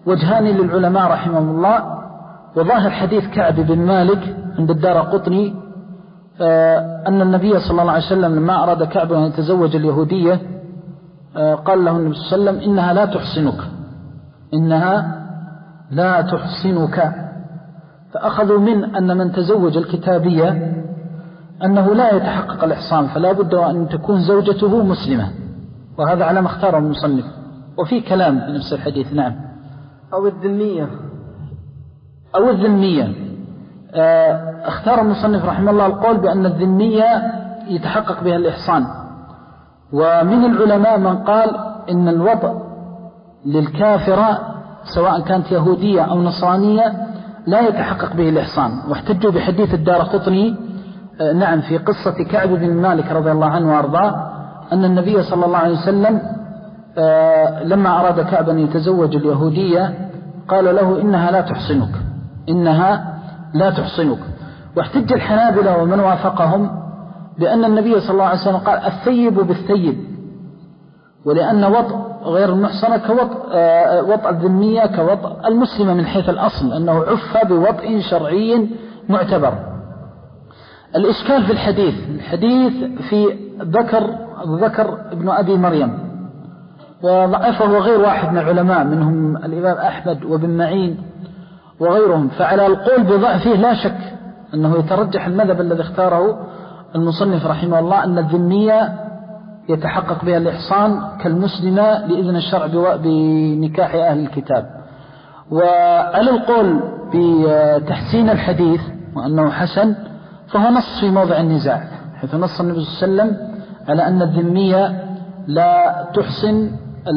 Speaker 2: وجهان للعلماء رحمهم الله. وظاهر حديث كعب بن مالك عند الدارقطني أن النبي صلى الله عليه وسلم لما أراد كعب أن يتزوج اليهودية قال له النبي صلى الله عليه وسلم إنها لا تحصنك إنها لا تحصنك. فأخذوا من أن من تزوج الكتابية أنه لا يتحقق الإحصان، فلا بد أن تكون زوجته مسلمة، وهذا على ما اختاره المصنف. وفي كلام في نفس الحديث. نعم.
Speaker 1: أو الذمية
Speaker 2: أو الذمية. اختار المصنف رحمه الله القول بأن الذمية يتحقق بها الإحصان. ومن العلماء من قال إن الوضع للكافرة سواء كانت يهودية أو نصرانية لا يتحقق به الإحصان، واحتجوا بحديث الدارقطني نعم في قصة كعب بن مالك رضي الله عنه وارضاه أن النبي صلى الله عليه وسلم لما أراد كعب أن يتزوج اليهودية قال له إنها لا تحصنك إنها لا تحصنك. واحتج الحنابلة ومن وافقهم بأن النبي صلى الله عليه وسلم قال الثيب بالثيب، ولأن وطء غير المحصنة كوطء وطء الذمية كوطء المسلمة من حيث الأصل، أنه عف بوطء شرعي معتبر. الإشكال في الحديث الحديث في ذكر ذكر ابن أبي مريم، وضعفه غير واحد من العلماء منهم الإمام أحمد وابن معين وغيرهم. فعلى القول بضعفه لا شك أنه يترجح المذهب الذي اختاره المصنف رحمه الله أن الذمية يتحقق بها الإحصان كالمسلمة لإذن الشرع بنكاح أهل الكتاب. وعلى القول بتحسين الحديث وأنه حسن فهو نص في موضع النزاع، حيث نص النبي صلى الله عليه وسلم على أن الذمية لا تحسن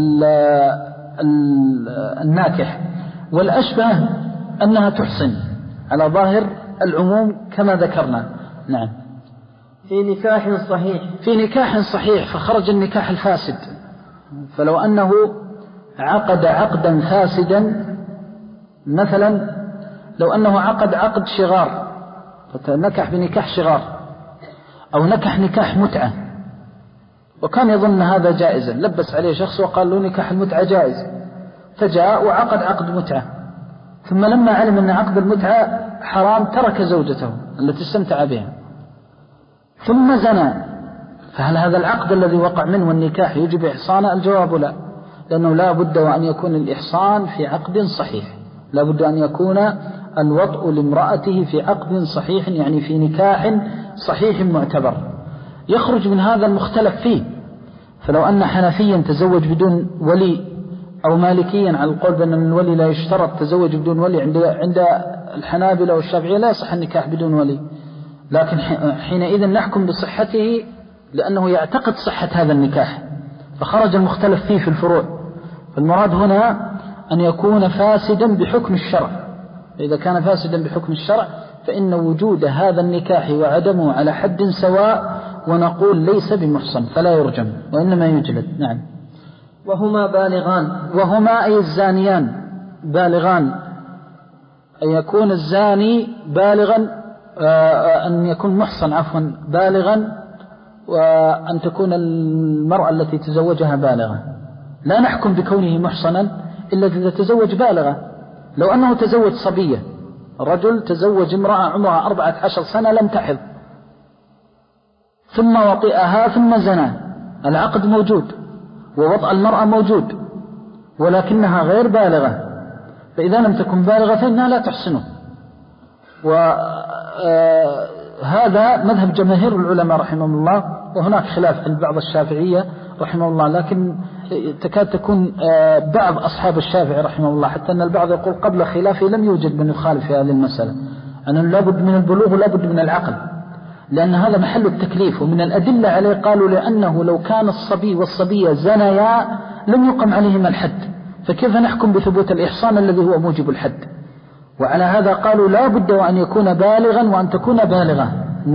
Speaker 2: الناكح، والأشبه أنها تحسن على ظاهر العموم كما ذكرنا. نعم.
Speaker 1: في نكاح صحيح
Speaker 2: في نكاح صحيح فخرج النكاح الفاسد. فلو أنه عقد عقدا فاسدا، مثلا لو أنه عقد عقد شغار فتنكح بنكاح شغار، أو نكح نكاح متعة وكان يظن هذا جائزا، لبس عليه شخص وقال له نكاح المتعة جائز، فجاء وعقد عقد متعة، ثم لما علم أن عقد المتعة حرام ترك زوجته التي استمتع بها ثم زنى، فهل هذا العقد الذي وقع منه والنكاح يجب إحصانه؟ الجواب لا، لأنه لا بد وأن يكون الإحصان في عقد صحيح، لا بد أن يكون الوطء لامرأته في عقد صحيح، يعني في نكاح صحيح معتبر. يخرج من هذا المختلف فيه. فلو أن حنفيا تزوج بدون ولي، أو مالكيا على القول بأن الولي لا يشترط تزوج بدون ولي، عند عند الحنابلة والشافعية لا يصح النكاح بدون ولي، لكن حينئذ نحكم بصحته لأنه يعتقد صحة هذا النكاح، فخرج المختلف فيه في الفروع. فالمراد هنا أن يكون فاسدا بحكم الشرع، فإذا كان فاسدا بحكم الشرع فإن وجود هذا النكاح وعدمه على حد سواء، ونقول ليس بمحصن فلا يرجم وإنما يجلد. نعم.
Speaker 1: وهما بالغان،
Speaker 2: وهما أي الزانيان بالغان، أن يكون الزاني بالغا، أن يكون محصن عفوا بالغا، وأن تكون المرأة التي تزوجها بالغة. لا نحكم بكونه محصنا إلا إذا تزوج بالغة. لو أنه تزوج صبية، رجل تزوج امرأة عمرها أربعة عشر سنة لم تحض ثم وطئها ثم زنى، العقد موجود ووطأ المرأة موجود، ولكنها غير بالغة، فإذا لم تكن بالغة فإنها لا تحسنه. وهذا مذهب جماهير العلماء رحمهم الله، وهناك خلاف عند بعض الشافعية رحمه الله، لكن تكاد تكون بعض أصحاب الشافعي رحمه الله، حتى أن البعض يقول قبل خلافه لم يوجد من يخالف في هذه المسألة، أنه لابد من البلوغ ولابد من العقل، لأن هذا محل التكليف. ومن الأدلة عليه قالوا لأنه لو كان الصبي والصبية زنيا لم يقم عليهما الحد، فكيف نحكم بثبوت الإحصان الذي هو موجب الحد؟ وعلى هذا قالوا لا بد وأن يكون بالغا وأن تكون بالغة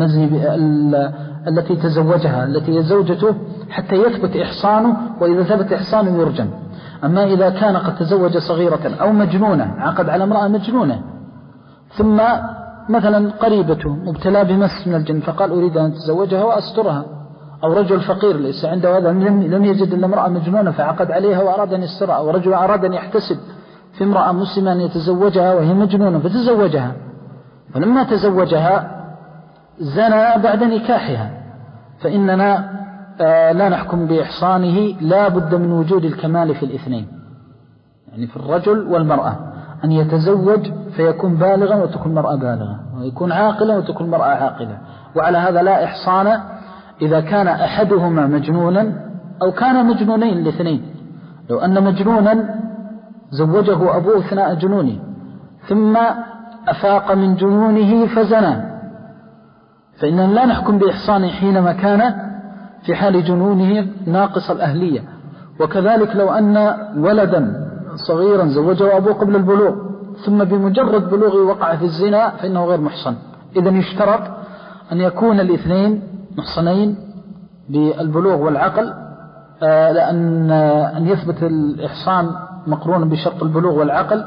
Speaker 2: التي تزوجها التي هي زوجته حتى يثبت إحصانه، وإذا ثبت إحصانه يرجم. أما إذا كان قد تزوج صغيرة أو مجنونة، عقد على امرأة مجنونة، ثم مثلا قريبته مبتلى بمس من الجن فقال أريد أن أتزوجها وأسترها، أو رجل فقير ليس عنده هذا لم يجد إلا امرأة مجنونة فعقد عليها وأراد أن يسترها، أو رجل أراد أن يحتسب في امرأة مسلمة أن يتزوجها وهي مجنونة فتزوجها، فلما تزوجها زنى بعد نكاحها، فإننا لا نحكم بإحصانه، لا بد من وجود الكمال في الاثنين، يعني في الرجل والمرأة، أن يتزوج فيكون بالغا وتكون مرأة بالغة، ويكون عاقلا وتكون مرأة عاقلة. وعلى هذا لا إحصان إذا كان أحدهما مجنونا أو كان مجنونين الاثنين. لو أن مجنونا زوجه أبوه أثناء جنونه ثم أفاق من جنونه فزنى، فإننا لا نحكم بإحصانه حينما كان في حال جنونه ناقص الأهلية. وكذلك لو أن ولدا صغيرا زوجه أبوه قبل البلوغ ثم بمجرد بلوغه وقع في الزنا فإنه غير محصن. إذن يشترط أن يكون الاثنين محصنين بالبلوغ والعقل، لأن أن يثبت الإحصان مقرون بشرط البلوغ والعقل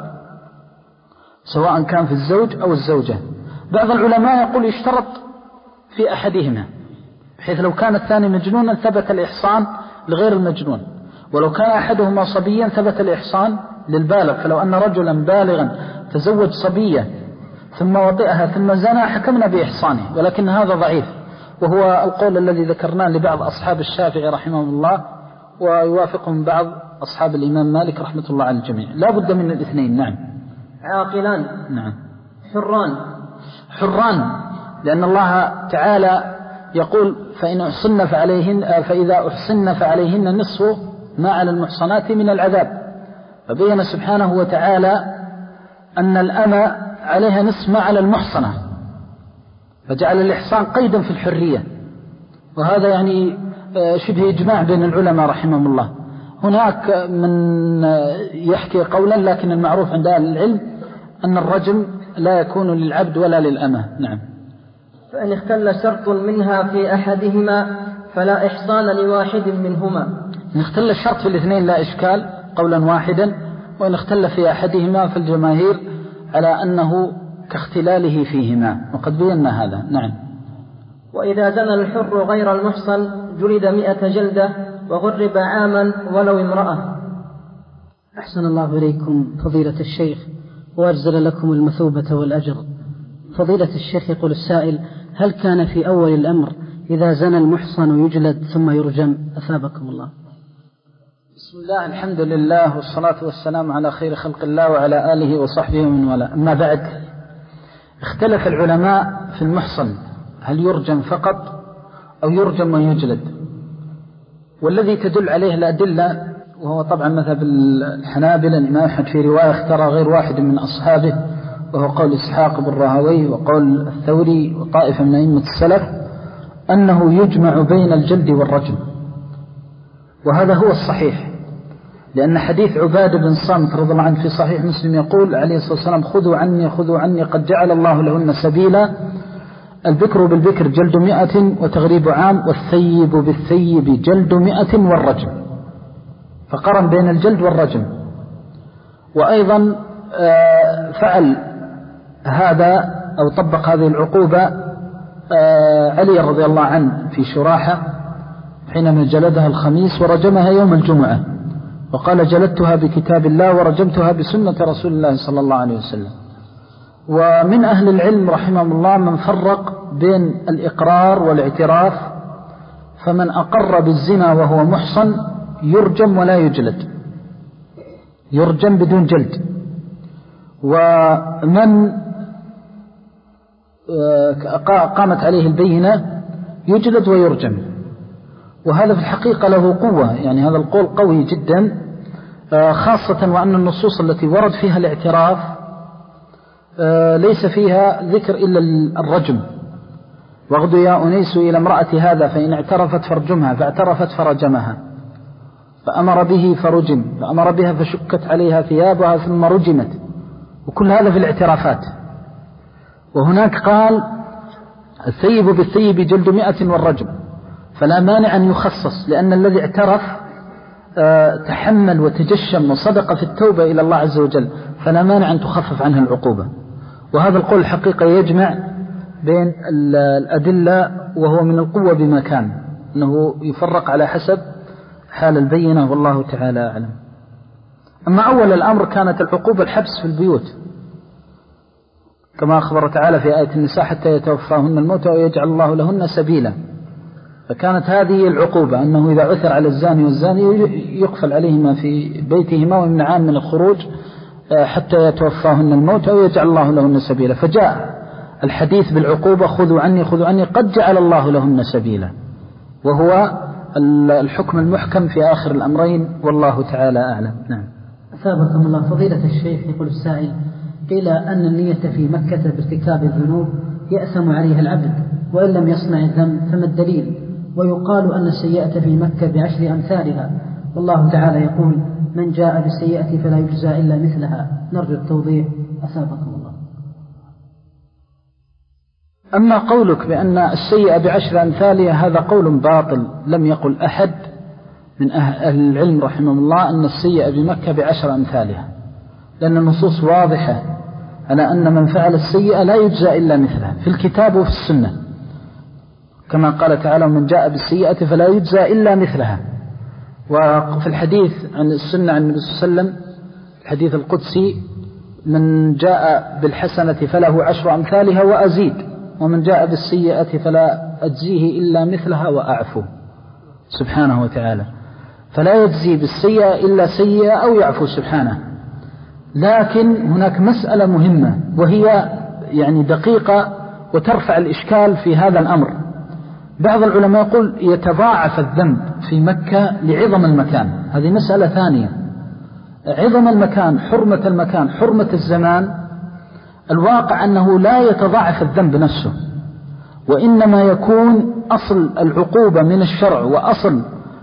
Speaker 2: سواء كان في الزوج أو الزوجة. بعض العلماء يقول يشترط في أحدهما، بحيث لو كان الثاني مجنونا ثبت الإحصان لغير المجنون، ولو كان أحدهما صبيا ثبت الإحصان للبالغ. فلو أن رجلا بالغا تزوج صبية ثم وطئها ثم زنى حكمنا بإحصانه، ولكن هذا ضعيف، وهو القول الذي ذكرناه لبعض أصحاب الشافعي رحمه الله، ويوافقهم بعض أصحاب الإمام مالك رحمة الله على الجميع. لا بد من الاثنين. نعم.
Speaker 1: عاقلان.
Speaker 2: نعم.
Speaker 1: حران.
Speaker 2: حران، لأن الله تعالى يقول فإن أحصن فعليهن فإذا أحصن فعليهن نصف ما على المحصنات من العذاب. فبين سبحانه وتعالى أن الأمة عليها نصف ما على المحصنة، فجعل الإحصان قيدا في الحرية، وهذا يعني شبه إجماع بين العلماء رحمهم الله. هناك من يحكي قولا، لكن المعروف عند أهل العلم أن الرجم لا يكون للعبد ولا للأمة. نعم.
Speaker 1: فإن اختل شرط منها في أحدهما فلا إحصان لواحد منهما.
Speaker 2: إن اختل الشرط في الاثنين لا إشكال قولا واحدا، وإن اختل في أحدهما فالجماهير على أنه كاختلاله فيهما، وقد بينا هذا. نعم.
Speaker 1: وإذا زنى الحر غير المحصن جلد مئة جلدة وغرب عاما ولو امرأة.
Speaker 3: أحسن الله إليكم فضيلة الشيخ وأجزل لكم المثوبة والأجر. فضيلة الشيخ يقول السائل: هل كان في أول الأمر إذا زنى المحصن يجلد ثم يرجم؟ أثابكم الله.
Speaker 2: بسم الله، الحمد لله، والصلاة والسلام على خير خلق الله وعلى آله وصحبه ومن والاه. أما بعد، اختلف العلماء في المحصن هل يرجم فقط أو يرجم ويجلد، والذي تدل عليه الأدلة وهو طبعا مذهب الحنابلة. الإمام أحمد في رواية اختار غير واحد من أصحابه، وهو قول إسحاق بن راهويه وقول الثوري وطائفة من أئمة السلف، أنه يجمع بين الجلد والرجم، وهذا هو الصحيح، لأن حديث عبادة بن صامت رضي الله عنه في صحيح مسلم يقول عليه الصلاة والسلام: خذوا عني خذوا عني قد جعل الله لهن سبيلا، البكر بالبكر جلد مئة وتغريب عام، والثيب بالثيب جلد مئة والرجم. فقرن بين الجلد والرجم. وأيضا فعل هذا أو طبق هذه العقوبة علي رضي الله عنه في شراحة حينما جلدها الخميس ورجمها يوم الجمعة، وقال: جلدتها بكتاب الله ورجمتها بسنة رسول الله صلى الله عليه وسلم. ومن أهل العلم رحمهم الله من فرق بين الإقرار والاعتراف، فمن أقر بالزنا وهو محصن يرجم ولا يجلد، يرجم بدون جلد. ومن قامت عليه البينة يجلد ويرجم، وهذا في الحقيقة له قوة، يعني هذا القول قوي جدا، خاصة وأن النصوص التي ورد فيها الاعتراف ليس فيها ذكر إلا الرجم. واغدوا يا أنيس إلى امرأة هذا فإن اعترفت فرجمها، فاعترفت فرجمها، فأمر به فرجم، فأمر بها فشكت عليها ثيابها ثم رجمت، وكل هذا في الاعترافات. وهناك قال: الثيب بالثيب جلد مئة والرجم، فلا مانع أن يخصص، لأن الذي اعترف تحمل وتجشم وصدق في التوبة إلى الله عز وجل، فلا مانع أن تخفف عنها العقوبة. وهذا القول الحقيقة يجمع بين الأدلة، وهو من القوة بما كان، أنه يفرق على حسب حال البينة، والله تعالى أعلم. أما أول الأمر كانت العقوبة الحبس في البيوت كما أخبر تعالى في آية النساء حتى يتوفاهن الموت ويجعل الله لهن سبيلا، فكانت هذه العقوبة أنه إذا عثر على الزاني والزاني يقفل عليهما في بيتهما ويمنعان من الخروج حتى يتوفاهن الموت أو يجعل الله لهن سبيلا. فجاء الحديث بالعقوبة خذوا عني خذوا عني قد جعل الله لهن سبيلا، وهو الحكم المحكم في آخر الأمرين والله تعالى أعلم. نعم.
Speaker 3: أثابكم الله. فضيلة الشيخ يقول السائل: قيل أن النية في مكة بارتكاب الذنوب يأثم عليها العبد وإن لم يصنع الذنب، فما الدليل؟ ويقال أن السيئة في مكة بعشر أمثالها، والله تعالى يقول: من جاء بالسيئة فلا يجزى إلا مثلها. نرجو التوضيح أثابكم الله.
Speaker 2: أما قولك بأن السيئة بعشر أمثالها هذا قول باطل، لم يقل أحد من أهل العلم رحمه الله أن السيئة بمكة بعشر أمثالها، لأن النصوص واضحة على أن من فعل السيئة لا يجزى إلا مثلها في الكتاب وفي السنة، كما قال تعالى: ومن جاء بالسيئة فلا يجزى إلا مثلها. وفي الحديث عن السنة عن النبي صلى الله عليه وسلم الحديث القدسي: من جاء بالحسنة فله عشر أمثالها وأزيد، ومن جاء بالسيئة فلا أجزيه إلا مثلها وأعفو، سبحانه وتعالى. فلا يجزي بالسيئة إلا سيئة أو يعفو سبحانه. لكن هناك مسألة مهمة وهي يعني دقيقة وترفع الإشكال في هذا الأمر. بعض العلماء يقول يتضاعف الذنب في مكة لعظم المكان، هذه مسألة ثانية. عظم المكان، حرمة المكان، حرمة الزمان، الواقع أنه لا يتضاعف الذنب نفسه، وإنما يكون أصل العقوبة من الشرع وأصل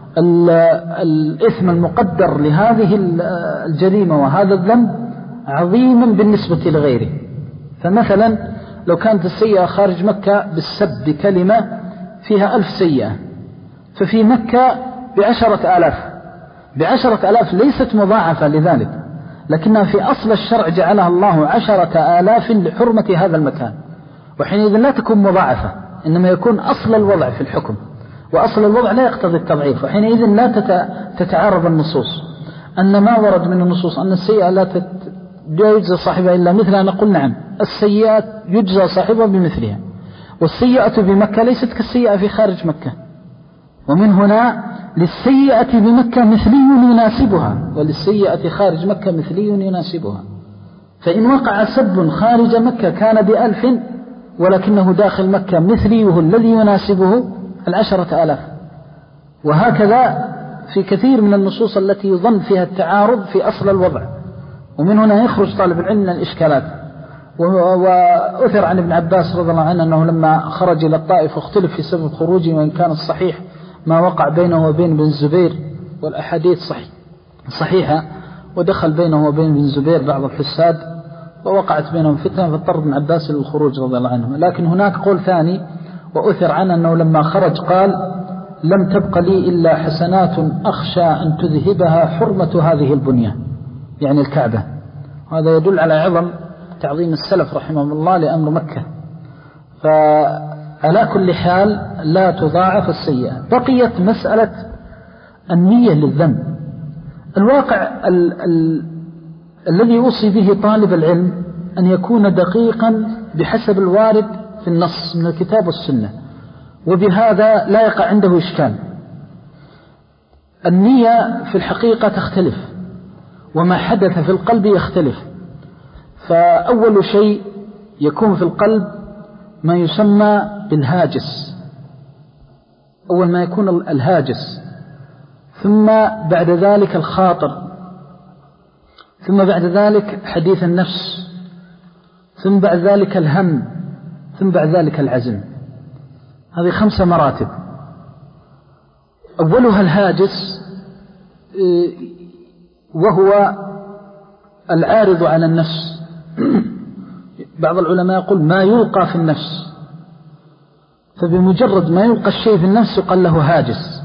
Speaker 2: الإثم المقدر لهذه الجريمة وهذا الذنب عظيما بالنسبة لغيره. فمثلا لو كانت السيئة خارج مكة بالسب بكلمة فيها ألف سيئة، ففي مكة بعشرة آلاف، بعشرة آلاف ليست مضاعفة لذلك، لكنها في أصل الشرع جعلها الله عشرة آلاف لحرمة هذا المكان، وحينئذ لا تكون مضاعفة، إنما يكون أصل الوضع في الحكم، وأصل الوضع لا يقتضي التضعيف، وحينئذ لا تتعارض النصوص. أن ما ورد من النصوص أن السيئة لا يجزى صاحبها إلا مثلها، نقول نعم، السيئات يجزى صاحبها بمثلها، والسيئة بمكة ليست كالسيئة في خارج مكة، ومن هنا للسيئة بمكة مثلي يناسبها، وللسيئة خارج مكة مثلي يناسبها. فإن وقع سب خارج مكة كان بألف، ولكنه داخل مكة مثليه الذي يناسبه العشرة آلاف. وهكذا في كثير من النصوص التي يظن فيها التعارض في أصل الوضع، ومن هنا يخرج طالب العلم من الإشكالات. وأثر عن ابن عباس رضي الله عنه أنه لما خرج إلى الطائف واختلف في سبب خروجه، وإن كان الصحيح ما وقع بينه وبين بن الزبير، والأحاديث صحيح صحيحة، ودخل بينه وبين بن الزبير بعض الحساد ووقعت بينهم فتنة، فاضطر ابن عباس للخروج رضي الله عنه. لكن هناك قول ثاني وأثر عنه أنه لما خرج قال: لم تبق لي إلا حسنات أخشى أن تذهبها حرمة هذه البنية، يعني الكعبة. هذا يدل على عظم تعظيم السلف رحمهم الله لأمر مكة. فعلى كل حال لا تضاعف السيئة. بقيت مسألة النية للذنب. الواقع ال ال الذي يوصي به طالب العلم أن يكون دقيقا بحسب الوارد في النص من الكتاب والسنة، وبهذا لا يقع عنده إشكال. النية في الحقيقة تختلف، وما حدث في القلب يختلف. فأول شيء يكون في القلب ما يسمى بالهاجس، أول ما يكون الهاجس، ثم بعد ذلك الخاطر، ثم بعد ذلك حديث النفس، ثم بعد ذلك الهم، ثم بعد ذلك العزم. هذه خمسة مراتب. أولها الهاجس، وهو العارض على النفس. بعض العلماء يقول ما يلقى في النفس، فبمجرد ما يلقى الشيء في النفس يقال له هاجس.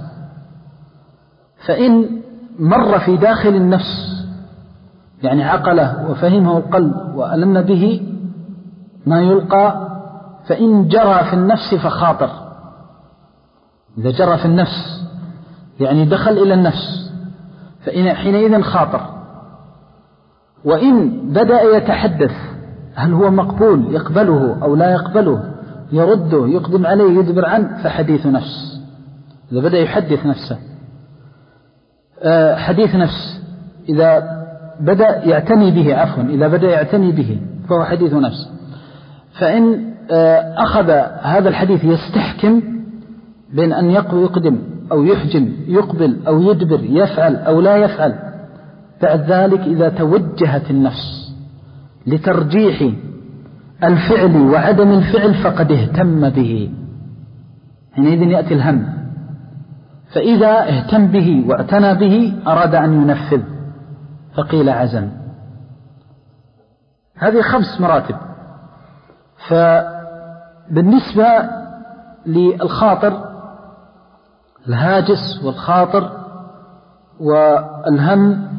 Speaker 2: فإن مر في داخل النفس، يعني عقله وفهمه القلب وألم به ما يلقى، فإن جرى في النفس فخاطر. إذا جرى في النفس يعني دخل إلى النفس، فإن حينئذ خاطر. وإن بدأ يتحدث هل هو مقبول يقبله أو لا يقبله، يرده يقدم عليه يدبر عنه، فحديث نفس. إذا بدأ يحدث نفسه حديث نفس، إذا بدأ يعتني به عفوا إذا بدأ يعتني به فهو حديث نفس. فإن أخذ هذا الحديث يستحكم بين أن يقدم أو يحجم، يقبل أو يدبر، يفعل أو لا يفعل، بعد ذلك إذا توجهت النفس لترجيح الفعل وعدم الفعل فقد اهتم به، حينئذ يأتي الهم. فإذا اهتم به واعتنى به أراد أن ينفذ فقيل عزم. هذه خمس مراتب. فبالنسبة للخاطر، الهاجس والخاطر والهم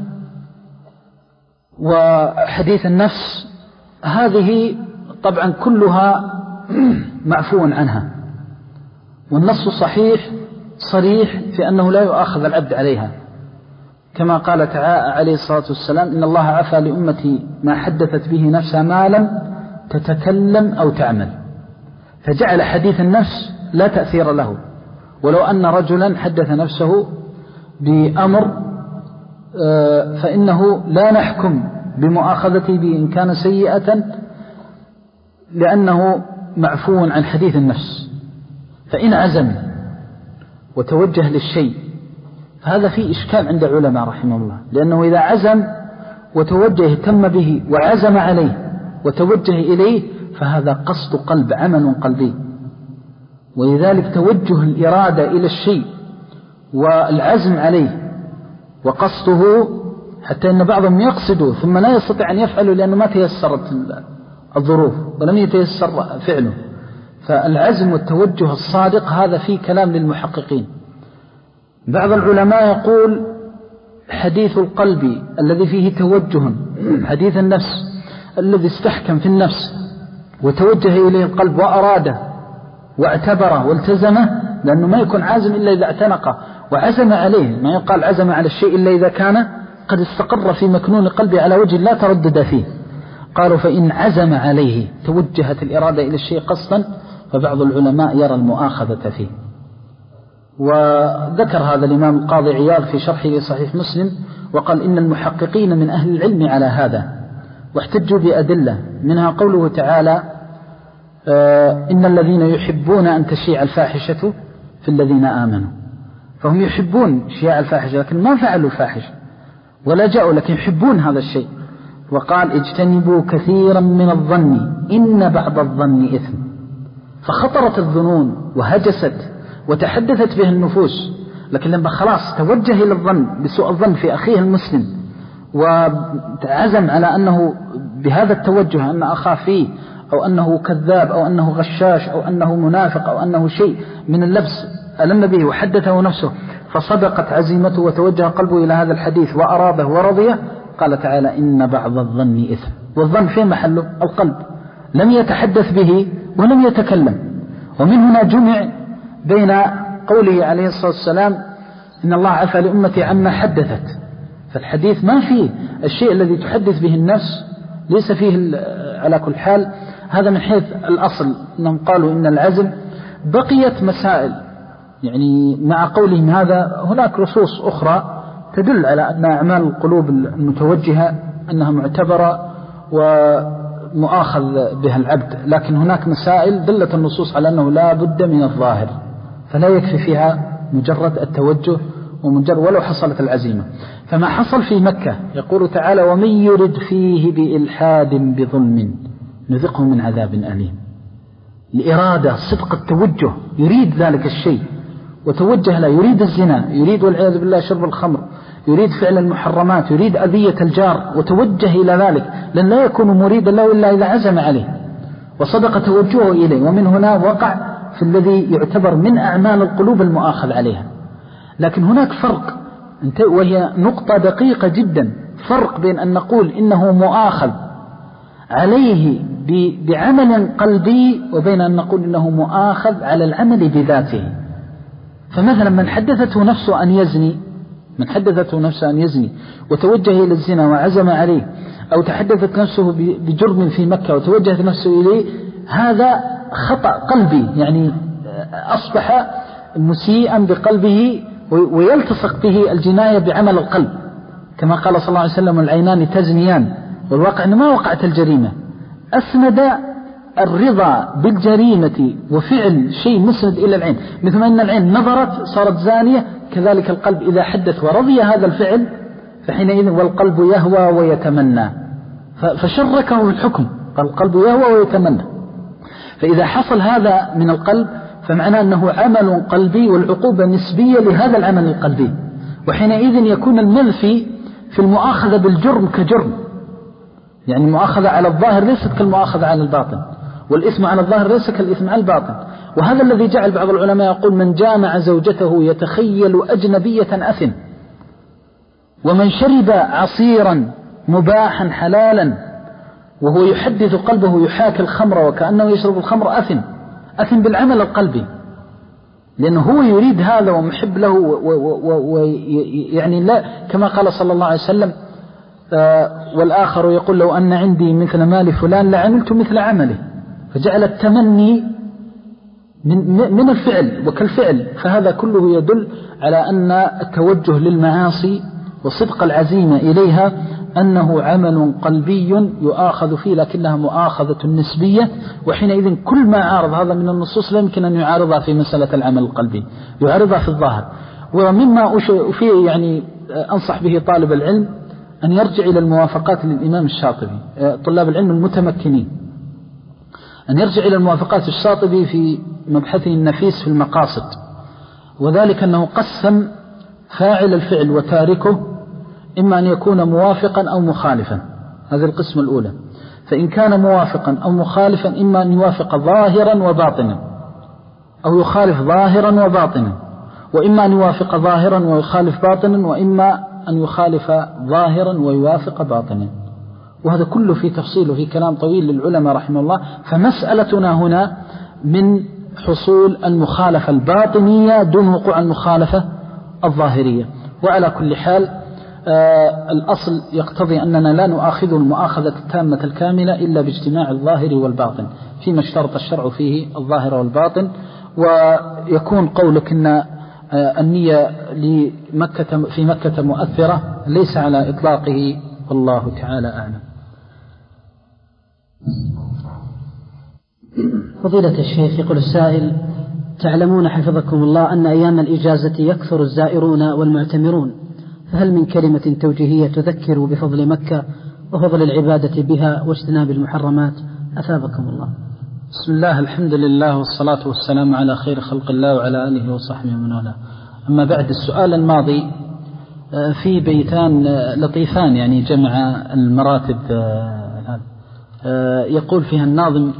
Speaker 2: وحديث النفس، هذه طبعا كلها معفو عنها، والنص صحيح صريح في أنه لا يؤاخذ العبد عليها، كما قال تعالى عليه الصلاة والسلام: إن الله عفى لأمتي ما حدثت به نفسها ما لم تتكلم أو تعمل. فجعل حديث النفس لا تأثير له، ولو أن رجلا حدث نفسه بأمر فإنه لا نحكم بمؤاخذته بإن كان سيئة، لأنه معفو عن حديث النفس. فإن عزم وتوجه للشيء فهذا فيه إشكال عند العلماء رحمه الله، لأنه إذا عزم وتوجه اهتم به وعزم عليه وتوجه إليه فهذا قصد قلب، عمل قلبي. ولذلك توجه الإرادة إلى الشيء والعزم عليه وقصده، حتى أن بعضهم يقصده ثم لا يستطيع أن يفعله لأنه ما تيسرت الظروف ولم يتيسر فعله. فالعزم والتوجه الصادق هذا فيه كلام للمحققين. بعض العلماء يقول حديث القلب الذي فيه توجه، حديث النفس الذي استحكم في النفس وتوجه إليه القلب وأراده واعتبره والتزمه، لأنه ما يكون عازم إلا إذا اعتنقه وعزم عليه. ما يقال عزم على الشيء إلا إذا كان قد استقر في مكنون قلبه على وجه لا تردد فيه. قالوا فإن عزم عليه توجهت الإرادة إلى الشيء قصدا، فبعض العلماء يرى المؤاخذة فيه. وذكر هذا الإمام القاضي عياض في شرحه لصحيح مسلم، وقال إن المحققين من أهل العلم على هذا، واحتجوا بأدلة منها قوله تعالى: إن الذين يحبون أن تشيع الفاحشة في الذين آمنوا. فهم يحبون شياع الفاحشة لكن ما فعلوا الفاحشة ولا جاءوا، لكن يحبون هذا الشيء. وقال: اجتنبوا كثيرا من الظن إن بعض الظن إثم. فخطرت الظنون وهجست وتحدثت به النفوس، لكن لما خلاص توجه إلى الظن بسوء الظن في أخيه المسلم وعزم على أنه بهذا التوجه أن أخاه فيه أو أنه كذاب أو أنه غشاش أو أنه منافق أو أنه شيء من اللبس ألم به وحدثه نفسه، فصدقت عزيمته وتوجه قلبه إلى هذا الحديث وأراده ورضيه، قال تعالى: إن بعض الظن إثم. والظن في محله القلب، لم يتحدث به ولم يتكلم. ومن هنا جمع بين قوله عليه الصلاة والسلام: إن الله عفى لأمتي عما حدثت. فالحديث ما فيه الشيء الذي تحدث به النفس، ليس فيه على كل حال. هذا من حيث الأصل، أنهم قالوا إن العزم. بقيت مسائل يعني مع قولهم هذا، هناك رصوص أخرى تدل على أن أعمال القلوب المتوجهة أنها معتبرة ومؤاخذ بها العبد، لكن هناك مسائل دلت النصوص على أنه لا بد من الظاهر، فلا يكفي فيها مجرد التوجه ومجرد ولو حصلت العزيمة. فما حصل في مكة يقول تعالى: ومن يرد فيه بإلحاد بظلم نذقه من عذاب أليم. الإرادة، صدق التوجه، يريد ذلك الشيء وتوجه له، يريد الزنا، يريد والعياذ بالله شرب الخمر، يريد فعل المحرمات، يريد أذية الجار وتوجه إلى ذلك، لأن لا يكون مريدا له إلا إذا عزم عليه وصدق توجهه إليه. ومن هنا وقع في الذي يعتبر من أعمال القلوب المؤاخذ عليها. لكن هناك فرق، وهي نقطة دقيقة جدا، فرق بين أن نقول إنه مؤاخذ عليه بعمل قلبي وبين أن نقول إنه مؤاخذ على العمل بذاته. فمثلا من حدثته نفسه أن يزني من حدثته نفسه أن يزني وتوجه إلى الزنا وعزم عليه، أو تحدثت نفسه بجرم في مكة وتوجهت نفسه إليه، هذا خطأ قلبي، يعني أصبح مسيئا بقلبه ويلتصق به الجناية بعمل القلب، كما قال صلى الله عليه وسلم العينان تزنيان، والواقع أنه ما وقعت الجريمة. أسند الرضا بالجريمة وفعل شيء مسند إلى العين، مثل ما أن العين نظرت صارت زانية، كذلك القلب إذا حدث ورضي هذا الفعل فحينئذ والقلب يهوى ويتمنى، فشركه في الحكم، فالقلب يهوى ويتمنى. فإذا حصل هذا من القلب فمعناه أنه عمل قلبي، والعقوبة نسبية لهذا العمل القلبي، وحينئذ يكون المنفي في المؤاخذة بالجرم كجرم، يعني المؤاخذة على الظاهر ليست كالمؤاخذة على الباطن، والإثم على الظاهر ليس كالإثم على الباطن. وهذا الذي جعل بعض العلماء يقول من جامع زوجته يتخيل أجنبية أثم، ومن شرب عصيرا مباحا حلالا وهو يحدث قلبه يحاكي الخمر وكأنه يشرب الخمر أثم، أثم بالعمل القلبي، لأنه هو يريد هذا ومحب له، ويعني لا كما قال صلى الله عليه وسلم آه والآخر يقول لو أن عندي مثل مال فلان لعملت مثل عمله، فجعل التمني من, من الفعل وكالفعل. فهذا كله يدل على أن التوجه للمعاصي وصدق العزيمة إليها أنه عمل قلبي يؤاخذ فيه، لكنها مؤاخذة نسبية، وحينئذ كل ما عارض هذا من النصوص لا يمكن أن يعارضها في مسألة العمل القلبي، يعارضها في الظاهر. ومما فيه يعني أنصح به طالب العلم أن يرجع إلى الموافقات للإمام الشاطبي، طلاب العلم المتمكنين أن يرجع إلى الموافقات الشاطبي في مبحثه النفيس في المقاصد، وذلك أنه قسم فاعل الفعل وتاركه إما أن يكون موافقا أو مخالفا، هذه القسمة الأولى. فإن كان موافقا أو مخالفا إما أن يوافق ظاهرا وباطنا أو يخالف ظاهرا وباطنا، وإما أن يوافق ظاهرا ويخالف باطنا، وإما أن يخالف ظاهرا ويوافق باطنا. وهذا كله في تفصيل وفي كلام طويل للعلماء رحمه الله. فمسألتنا هنا من حصول المخالفة الباطنية دون وقوع المخالفة الظاهرية. وعلى كل حال آه الأصل يقتضي أننا لا نؤاخذ المؤاخذة التامة الكاملة إلا باجتماع الظاهر والباطن فيما اشترط الشرع فيه الظاهر والباطن. ويكون قولك أن آه النية لمكة في مكة مؤثرة ليس على إطلاقه، والله تعالى أعلم.
Speaker 3: فضيلة الشيخ، يقول السائل: تعلمون حفظكم الله أن أيام الإجازة يكثر الزائرون والمعتمرون، فهل من كلمة توجيهية تذكر بفضل مكة وفضل العبادة بها واجتناب المحرمات؟ أثابكم الله.
Speaker 2: بسم الله، الحمد لله والصلاة والسلام على خير خلق الله وعلى آله وصحبه ومن والاه. أما بعد، السؤال الماضي في بيتان لطيفان يعني جمع المراتب. يقول فيها الناظم: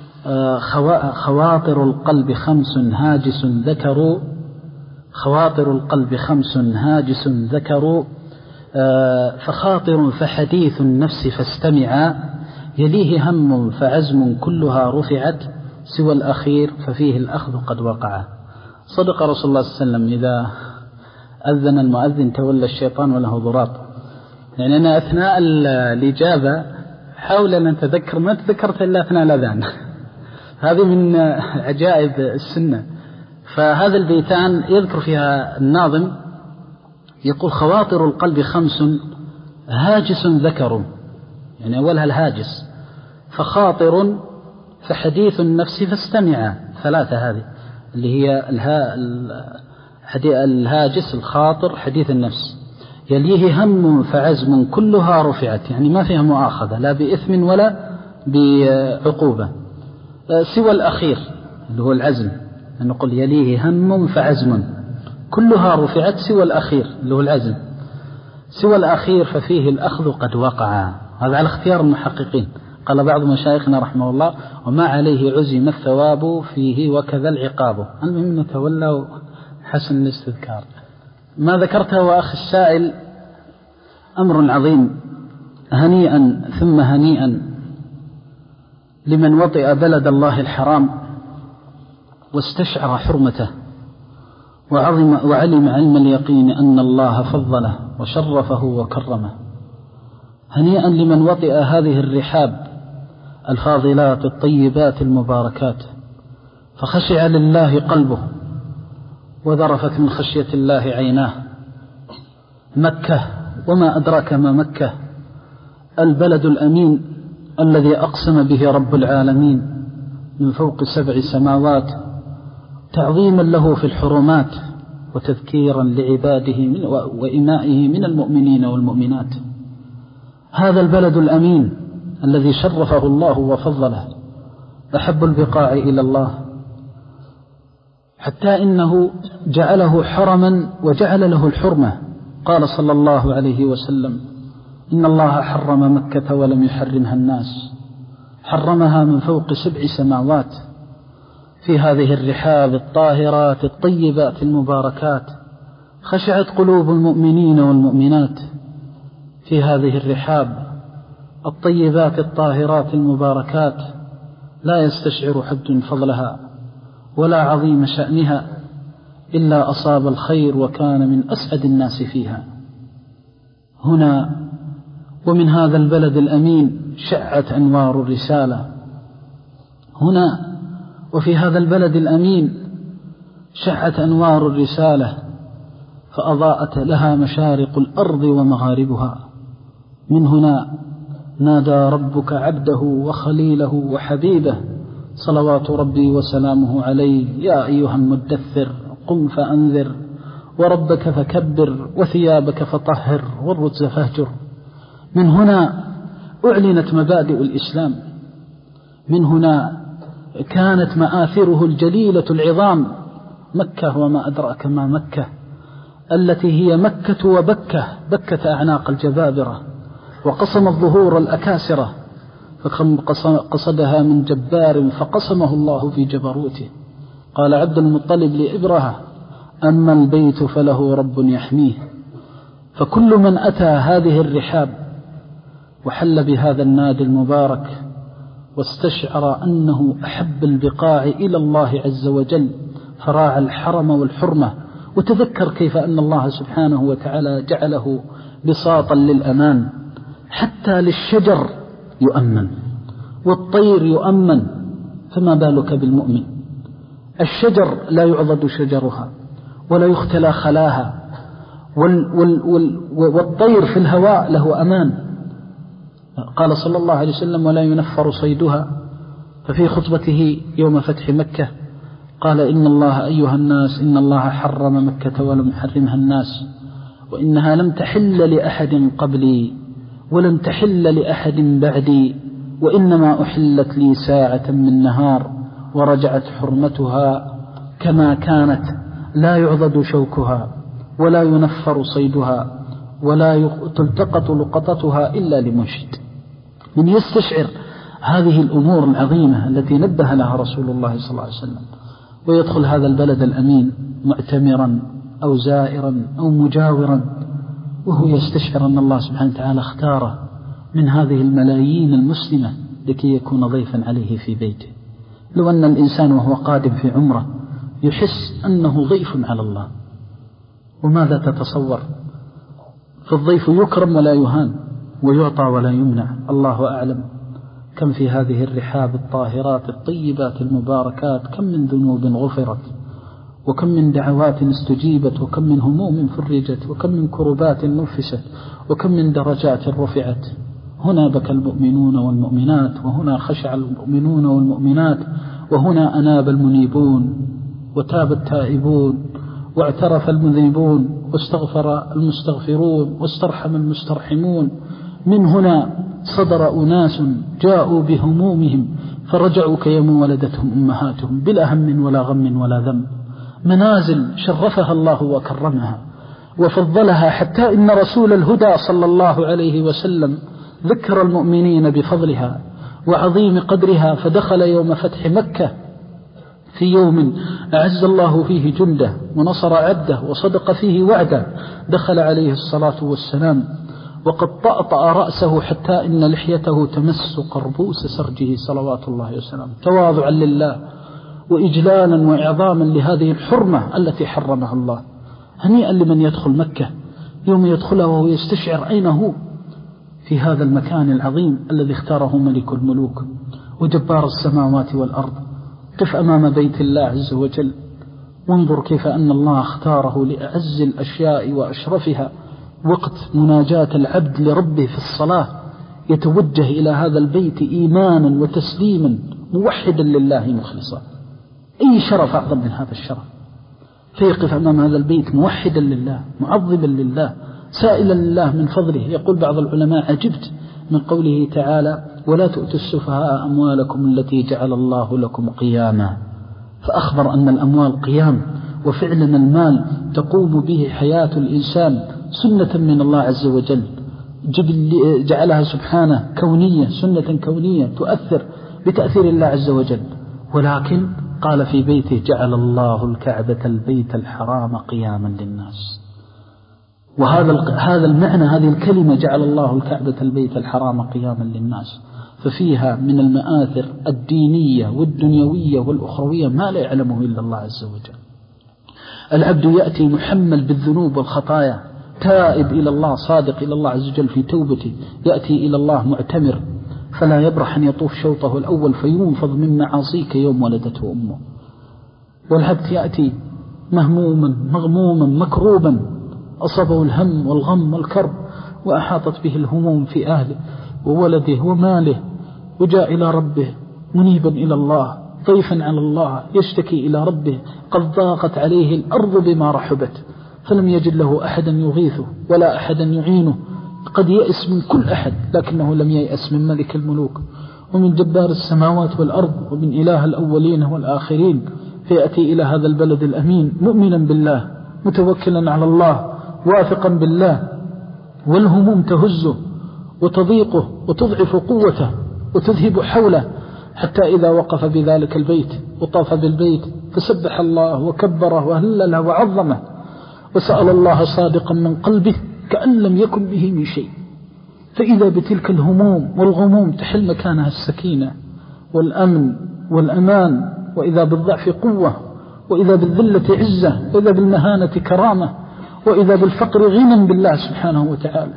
Speaker 2: خواطر القلب خمس هاجس ذكروا، خواطر القلب خمس هاجس ذكروا، فخاطر فحديث النفس فاستمعا، يليه هم فعزم كلها رفعت، سوى الأخير ففيه الأخذ قد وقع. صدق رسول الله صلى الله عليه وسلم: إذا أذن المؤذن تولى الشيطان وله ضراط. يعني أنا أثناء الإجابة حاول أن أتذكر، ما تذكرت إلا أثناء الأذان. هذه من عجائب السنة. فهذا البيتان يذكر فيها الناظم، يقول: خواطر القلب خمس هاجس ذكر، يعني أولها الهاجس، فخاطر فحديث النفس فاستمع، ثلاثة هذه اللي هي الهاجس الخاطر حديث النفس، يليه هم فعزم كلها رفعت، يعني ما فيها مؤاخذة لا بإثم ولا بعقوبة، سوى الأخير اللي هو العزم، نقول يليه هم فعزم كلها رفعت، سوى الأخير اللي هو العزم، سوى الأخير ففيه الأخذ قد وقع. هذا على اختيار المحققين. قال بعض مشايخنا رحمه الله: وما عليه عزم الثواب فيه وكذا العقاب. المهم نتولى حسن الاستذكار. ما ذكرته أخي السائل أمر عظيم، هنيئا ثم هنيئا لمن وطئ بلد الله الحرام واستشعر حرمته وعظم وعلم علم اليقين أن الله فضله وشرفه وكرمه. هنيئا لمن وطئ هذه الرحاب الفاضلات الطيبات المباركات فخشع لله قلبه وذرفت من خشية الله عيناه. مكة وما أدراك ما مكة، البلد الأمين الذي أقسم به رب العالمين من فوق سبع سماوات تعظيما له في الحرمات وتذكيرا لعباده من وإمائه من المؤمنين والمؤمنات. هذا البلد الأمين الذي شرفه الله وفضله أحب البقاع إلى الله، حتى إنه جعله حرما وجعل له الحرمة. قال صلى الله عليه وسلم: إن الله حرم مكة ولم يحرمها الناس، حرمها من فوق سبع سماوات. في هذه الرحاب الطاهرات الطيبات المباركات خشعت قلوب المؤمنين والمؤمنات. في هذه الرحاب الطيبات الطاهرات المباركات لا يستشعر حد فضلها ولا عظيم شأنها إلا أصاب الخير وكان من أسعد الناس فيها. هنا ومن هذا البلد الأمين شعت أنوار الرسالة. هنا وفي هذا البلد الأمين شعت أنوار الرسالة فأضاءت لها مشارق الأرض ومغاربها. من هنا نادى ربك عبده وخليله وحبيبه صلوات ربي وسلامه عليه: يا أيها المدثر قم فأنذر وربك فكبر وثيابك فطهر والرجز فاهجر. من هنا أعلنت مبادئ الإسلام. من هنا كانت مآثره الجليلة العظام. مكة وما أدراك ما مكة، التي هي مكة وبكة، بكة أعناق الجبابرة وقصم الظهور الأكاسرة، فكم قصدها من جبار فقسمه الله في جبروته. قال عبد المطلب لإبرهة: أما البيت فله رب يحميه. فكل من أتى هذه الرحاب وحل بهذا النادي المبارك واستشعر أنه أحب البقاع إلى الله عز وجل فراعى الحرم والحرمة، وتذكر كيف أن الله سبحانه وتعالى جعله بساطا للأمان، حتى للشجر يؤمن والطير يؤمن، فما بالك بالمؤمن؟ الشجر لا يعضد شجرها ولا يختلى خلاها، وال وال وال والطير في الهواء له أمان. قال صلى الله عليه وسلم: ولا ينفر صيدها. ففي خطبته يوم فتح مكة قال: إن الله أيها الناس إن الله حرم مكة ولم يحرمها الناس، وإنها لم تحل لأحد قبلي ولم تحل لأحد بعدي، وإنما أحلت لي ساعة من نهار ورجعت حرمتها كما كانت، لا يعضد شوكها ولا ينفر صيدها ولا تلتقط لقطتها إلا لمنشد. من يستشعر هذه الأمور العظيمة التي نبه لها رسول الله صلى الله عليه وسلم ويدخل هذا البلد الأمين معتمرا أو زائرا أو مجاورا وهو يستشعر أن الله سبحانه وتعالى اختاره من هذه الملايين المسلمة لكي يكون ضيفا عليه في بيته. لو أن الإنسان وهو قادم في عمره يحس أنه ضيف على الله، وماذا تتصور؟ فالضيف يكرم ولا يهان ويعطى ولا يمنع. الله أعلم كم في هذه الرحاب الطاهرات الطيبات المباركات كم من ذنوب غفرت، وكم من دعوات استجيبت، وكم من هموم فرجت، وكم من كربات نفست، وكم من درجات رفعت. هنا بكى المؤمنون والمؤمنات، وهنا خشع المؤمنون والمؤمنات، وهنا أناب المنيبون وتاب التائبون واعترف المذنبون واستغفر المستغفرون واسترحم المسترحمون. من هنا صدر أناس جاءوا بهمومهم فرجعوا كيوم ولدتهم أمهاتهم بلا هم ولا غم ولا ذنب. منازل شرفها الله وكرمها وفضلها، حتى إن رسول الهدى صلى الله عليه وسلم ذكر المؤمنين بفضلها وعظيم قدرها، فدخل يوم فتح مكة في يوم أعز الله فيه جنده ونصر عبده وصدق فيه وعده، دخل عليه الصلاة والسلام وقد طأطأ رأسه حتى إن لحيته تمس قربوس سرجه صلوات الله وسلامه، تواضعا لله وإجلالا وإعظاما لهذه الحرمة التي حرمها الله. هنيئا لمن يدخل مكة يوم يدخلها وهو يستشعر أين هو، في هذا المكان العظيم الذي اختاره ملك الملوك وجبار السماوات والأرض. قف أمام بيت الله عز وجل وانظر كيف أن الله اختاره لأعز الأشياء وأشرفها. وقت مناجاة العبد لربه في الصلاة يتوجه إلى هذا البيت إيمانا وتسليما موحدا لله مخلصا. أي شرف أعظم من هذا الشرف؟ فيقف أمام هذا البيت موحدا لله معظما لله سائلا لله من فضله. يقول بعض العلماء: عجبت من قوله تعالى: ولا تؤتوا السفهاء أموالكم التي جعل الله لكم قياما. فأخبر أن الأموال قيام، وفعلا المال تقوم به حياة الإنسان سنة من الله عز وجل، جعلها سبحانه كونية، سنة كونية تؤثر بتأثير الله عز وجل. ولكن قال في بيته: جعل الله الكعبة البيت الحرام قياما للناس. وهذا هذا المعنى، هذه الكلمة جعل الله الكعبة البيت الحرام قياما للناس، ففيها من المآثر الدينية والدنيوية والأخروية ما لا يعلمه إلا الله عز وجل. العبد يأتي محمل بالذنوب والخطايا تائب إلى الله صادق إلى الله عز وجل في توبته، يأتي إلى الله معتمر فلا يبرح أن يطوف شوطه الأول فينفض من معاصيك يوم ولدته أمه. والعبد يأتي مهموما مغموما مكروبا أصابه الهم والغم والكرب وأحاطت به الهموم في أهله وولده وماله، وجاء إلى ربه منيبا إلى الله ضيفا على الله يشتكي إلى ربه، قد ضاقت عليه الأرض بما رحبت فلم يجد له أحدا يغيثه ولا أحدا يعينه. قد يأس من كل أحد لكنه لم ييأس من ملك الملوك ومن جبار السماوات والأرض ومن إله الأولين والآخرين. فيأتي إلى هذا البلد الأمين مؤمنا بالله متوكلا على الله واثقا بالله، والهموم تهزه وتضيقه وتضعف قوته وتذهب حوله، حتى إذا وقف بذلك البيت وطاف بالبيت فسبح الله وكبره وهلله وعظمه وسأل الله صادقا من قلبه كأن لم يكن به من شيء، فإذا بتلك الهموم والغموم تحل مكانها السكينة والأمن والأمان، وإذا بالضعف قوة، وإذا بالذلة عزة، وإذا بالمهانة كرامة، وإذا بالفقر غنى بالله سبحانه وتعالى.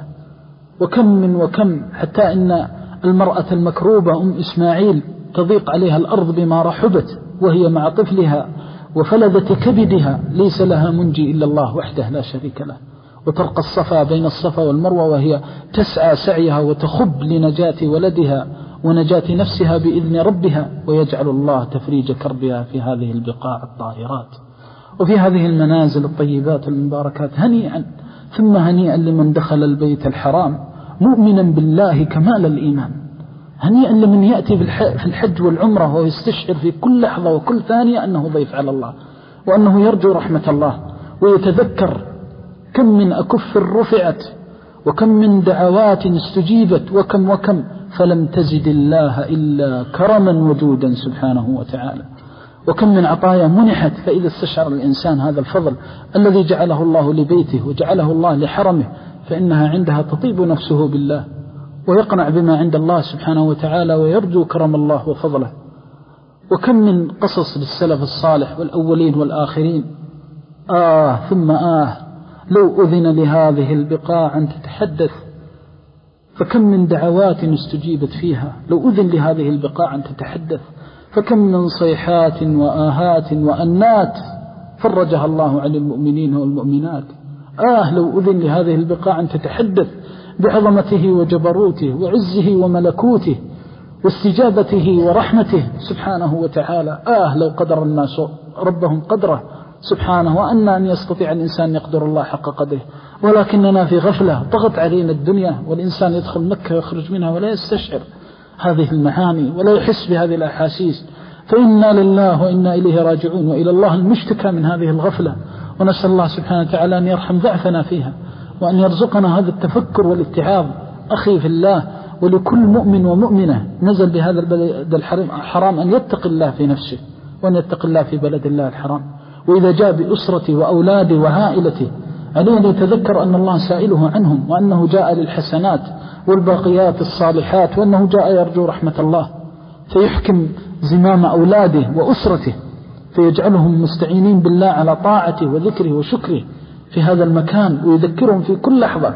Speaker 2: وكم من وكم حتى إن المرأة المكروبة أم إسماعيل تضيق عليها الأرض بما رحبت وهي مع طفلها وفلذة كبدها ليس لها منجي إلا الله وحده لا شريك له، وترقى الصفا بين الصفا والمروة وهي تسعى سعيها وتخب لنجاة ولدها ونجاة نفسها بإذن ربها، ويجعل الله تفريج كربها في هذه البقاع الطاهرات وفي هذه المنازل الطيبات المباركات. هنيئا ثم هنيئا لمن دخل البيت الحرام مؤمنا بالله كمال الإيمان. هنيئا لمن يأتي في الحج والعمرة ويستشعر في كل لحظة وكل ثانية أنه ضيف على الله وأنه يرجو رحمة الله، ويتذكر كم من أكف رفعت وكم من دعوات استجيبت وكم وكم فلم تزد الله إلا كرما وجودا سبحانه وتعالى، وكم من عطايا منحت. فإذا استشعر الإنسان هذا الفضل الذي جعله الله لبيته وجعله الله لحرمه فإنها عندها تطيب نفسه بالله ويقنع بما عند الله سبحانه وتعالى ويرجو كرم الله وفضله. وكم من قصص للسلف الصالح والأولين والآخرين. آه ثم آه لو أذن لهذه البقاع أن تتحدث، فكم من دعوات استجيبت فيها لو أذن لهذه البقاع أن تتحدث، فكم من صيحات وآهات وأنات فرجها الله عن المؤمنين والمؤمنات. آه لو أذن لهذه البقاع أن تتحدث بعظمته وجبروته وعزه وملكوته واستجابته ورحمته سبحانه وتعالى. آه لو قدر الناس ربهم قدره سبحانه، وأن أن يستطيع الإنسان يقدر الله حق قدره، ولكننا في غفلة ضغط علينا الدنيا، والإنسان يدخل مكة ويخرج منها ولا يستشعر هذه المعاني ولا يحس بهذه الأحاسيس. فإنا لله وإنا إليه راجعون، وإلى الله المشتكى من هذه الغفلة، ونسأل الله سبحانه وتعالى أن يرحم ضعفنا فيها وأن يرزقنا هذا التفكر والاتعاظ. أخي في الله، ولكل مؤمن ومؤمنة نزل بهذا البلد الحرام أن يتق الله في نفسه وأن يتق الله في بلد الله الحرام. وإذا جاء بأسرته وأولاده وعائلته عليه أن يتذكر أن الله سائله عنهم، وأنه جاء للحسنات والباقيات الصالحات، وأنه جاء يرجو رحمة الله، فيحكم زمام أولاده وأسرته فيجعلهم مستعينين بالله على طاعته وذكره وشكره في هذا المكان، ويذكرهم في كل لحظة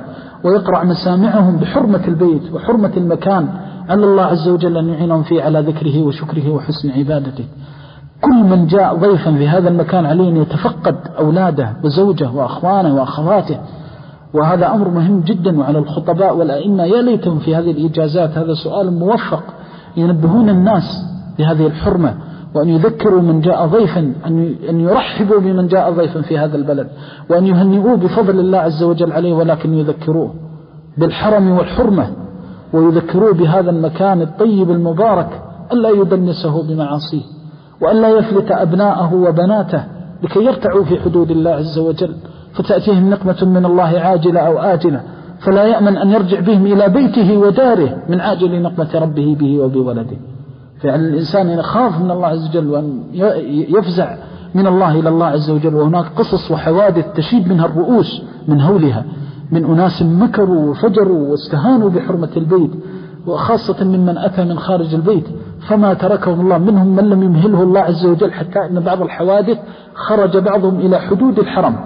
Speaker 2: ويقرع مسامعهم بحرمة البيت وحرمة المكان على الله عز وجل أن يعينهم فيه على ذكره وشكره وحسن عبادته. كل من جاء ضيفا في هذا المكان عليه أن يتفقد أولاده وزوجه وأخوانه وأخواته، وهذا أمر مهم جدا. وعلى الخطباء والأئمة يا ليتهم في هذه الإجازات، هذا سؤال موفق، ينبهون الناس بهذه الحرمة، وأن يذكروا من جاء ضيفا، أن يرحبوا بمن جاء ضيفا في هذا البلد، وأن يهنئوه بفضل الله عز وجل عليه، ولكن يذكروه بالحرم والحرمة، ويذكروه بهذا المكان الطيب المبارك، ألا يدنسه بمعاصيه، وألا يفلت أبناءه وبناته لكي يرتعوا في حدود الله عز وجل، فتأتيهم نقمة من الله عاجلة أو آجلة، فلا يأمن أن يرجع بهم إلى بيته وداره من عاجل نقمة ربه به وبولده. فعلى الإنسان أن يخاف من الله عز وجل، وأن يفزع من الله إلى الله عز وجل. وهناك قصص وحوادث تشيب منها الرؤوس من هولها، من أناس مكروا وفجروا واستهانوا بحرمة البيت، وخاصة ممن أتى من خارج البيت، فما تركهم الله. منهم من لم يمهله الله عز وجل، حتى أن بعض الحوادث خرج بعضهم إلى حدود الحرم،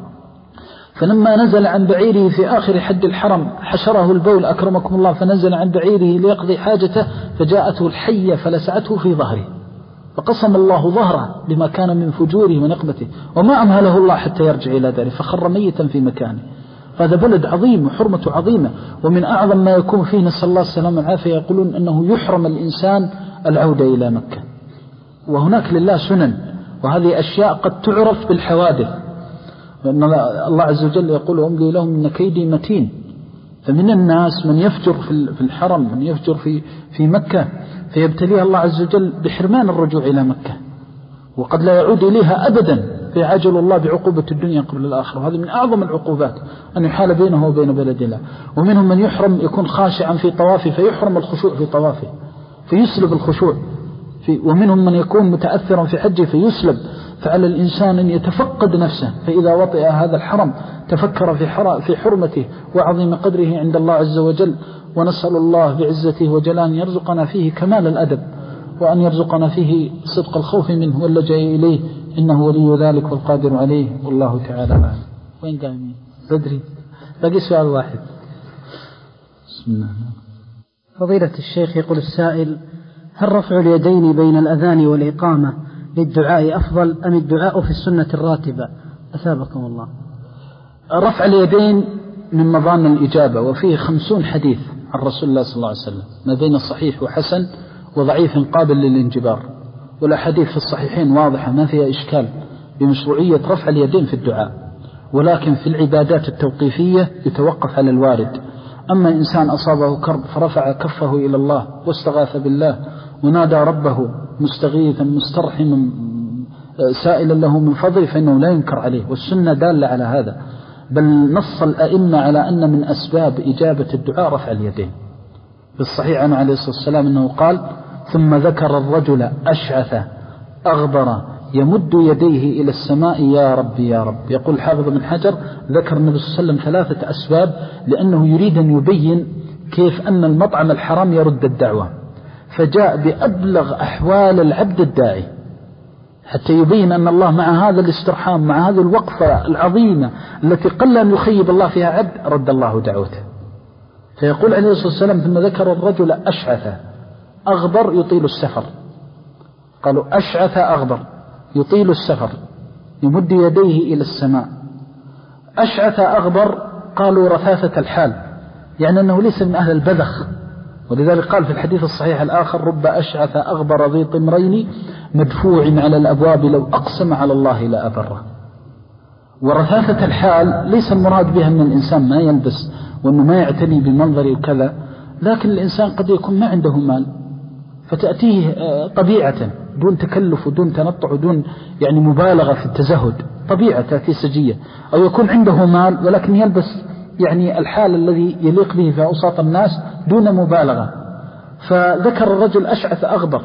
Speaker 2: فلما نزل عن بعيره في آخر حد الحرم حشره البول أكرمكم الله، فنزل عن بعيره ليقضي حاجته، فجاءته الحية فلسعته في ظهره، فقسم الله ظهره بما كان من فجوره ونقمته، وما أمهله الله حتى يرجع إلى داره، فخر ميتا في مكانه. هذا بلد عظيم وحرمته عظيمة، ومن أعظم ما يكون فيه، نسأل الله السلامة والعافية، يقولون أنه يحرم الإنسان العودة إلى مكة. وهناك لله سنن، وهذه أشياء قد تعرف بالحوادث، لأن الله عز وجل يقول أملي لهم إن كيدي متين. فمن الناس من يفجر في الحرم، من يفجر في في مكة، فيبتليها الله عز وجل بحرمان الرجوع إلى مكة، وقد لا يعود إليها أبدا، فيعجل الله بعقوبة الدنيا قبل الآخرة. وهذا من أعظم العقوبات، أن يحال بينه وبين بلد الله. ومنهم من يحرم، يكون خاشعا في طوافه فيحرم الخشوع في طوافه، فيسلب الخشوع في. ومنهم من يكون متأثرا في حجه فيسلب. فعلى الإنسان أن يتفقد نفسه، فإذا وطئ هذا الحرم تفكر في في حرمته وعظيم قدره عند الله عز وجل. ونسأل الله بعزته وجلاله أن يرزقنا فيه كمال الأدب، وأن يرزقنا فيه صدق الخوف منه واللجأ إليه، إنه ولي ذلك والقادر عليه، والله تعالى أعلم. وين قايمين؟ بدري باقي سؤال واحد. بسم الله.
Speaker 3: فضيلة الشيخ، يقول السائل: هل رفع اليدين بين الأذان والإقامة للدعاء أفضل أم الدعاء في السنة الراتبة؟ أثابكم الله.
Speaker 2: رفع اليدين من مظان الإجابة، وفيه خمسون حديث عن رسول الله صلى الله عليه وسلم، ما بين الصحيح وحسن وضعيف قابل للانجبار. والأحاديث في الصحيحين واضحة ما فيها إشكال بمشروعية رفع اليدين في الدعاء، ولكن في العبادات التوقيفية يتوقف على الوارد. أما إنسان أصابه كرب فرفع كفه إلى الله واستغاث بالله ونادى ربه مستغيثا مسترحما سائلا له من فضله، فإنه لا ينكر عليه، والسنة دالة على هذا. بل نص الأئمة على أن من أسباب إجابة الدعاء رفع اليدين. بالصحيح عنه عليه الصلاة والسلام أنه قال: ثم ذكر الرجل أشعث أغبر يمد يديه إلى السماء يا رب يا رب. يقول حافظ بن حجر: ذكر النبي صلى الله عليه وسلم ثلاثة أسباب، لأنه يريد أن يبين كيف أن المطعم الحرام يرد الدعوة، فجاء بأبلغ أحوال العبد الداعي حتى يبين أن الله مع هذا الاسترحام، مع هذه الوقفة العظيمة التي قل أن يخيب الله فيها عبد، رد الله دعوته. فيقول عليه الصلاة والسلام: ثم ذكر الرجل أشعث أغبر يطيل السفر. قالوا: أشعث أغبر يطيل السفر يمد يديه إلى السماء. أشعث أغبر قالوا رثاثة الحال، يعني أنه ليس من أهل البذخ، ولذلك قال في الحديث الصحيح الآخر: رب أشعث أغبر ذي طمرين مدفوع على الأبواب لو أقسم على الله لا أبره. ورثاثة الحال ليس المراد بها أن الإنسان ما يلبس وأنه ما يعتني بمنظر وكذا، لكن الإنسان قد يكون ما عنده مال فتأتيه طبيعة دون تكلف ودون تنطع ودون يعني مبالغة في التزهد، طبيعة تأتي سجية. أو يكون عنده مال ولكن يلبس يعني الحال الذي يليق به في أوساط الناس دون مبالغة. فذكر الرجل أشعث أغبر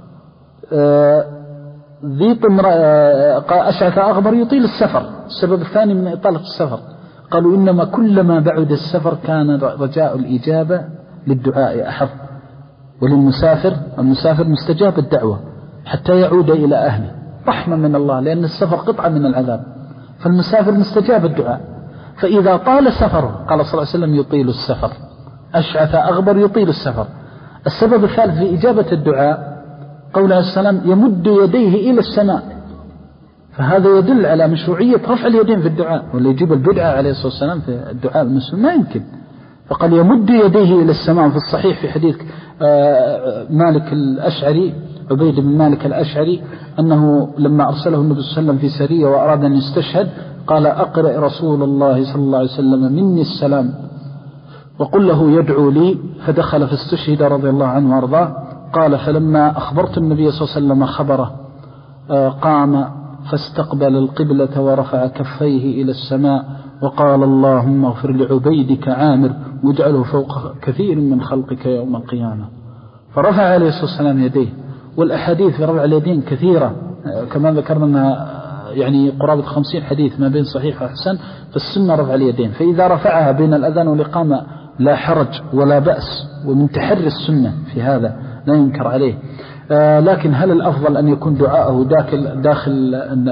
Speaker 2: ذي طمر أشعث أغبر يطيل السفر. السبب الثاني من إطالة السفر قالوا: إنما كلما بعد السفر كان رجاء الإجابة للدعاء أحظ. وللمسافر المسافر مستجاب الدعوة حتى يعود إلى أهله رحمة من الله، لأن السفر قطعة من العذاب، فالمسافر مستجاب الدعاء. فإذا طال سفره قال صلى الله عليه وسلم يطيل السفر، أشعث أغبر يطيل السفر. السبب الثالث في إجابة الدعاء قوله السلام يمد يديه إلى السماء، فهذا يدل على مشروعية رفع اليدين في الدعاء، واللي يجيب البدعة عليه الصلاة والسلام في الدعاء المسلم ما يمكن. فقال يمد يديه إلى السماء. في الصحيح في حديث مالك الأشعري عبيد بن مالك الأشعري أنه لما أرسله النبي صلى الله عليه وسلم في سرية وأراد أن يستشهد قال أقرأ رسول الله صلى الله عليه وسلم مني السلام وقل له يدعو لي، فدخل فاستشهد رضي الله عنه وارضاه. قال فلما أخبرت النبي صلى الله عليه وسلم خبره قام فاستقبل القبلة ورفع كفيه إلى السماء وقال اللهم اغفر لعبيدك عامر واجعله فوق كثير من خلقك يوم القيامة. فرفع عليه الصلاة والسلام يديه. والأحاديث في رفع اليدين كثيرة كما ذكرنا، يعني قرابة خمسين حديث ما بين صحيح وحسن. فالسنة رفع اليدين، فإذا رفعها بين الأذان والإقامة لا حرج ولا بأس، ومن تحري السنة في هذا لا ينكر عليه. آه لكن هل الأفضل أن يكون دعاءه داخل, داخل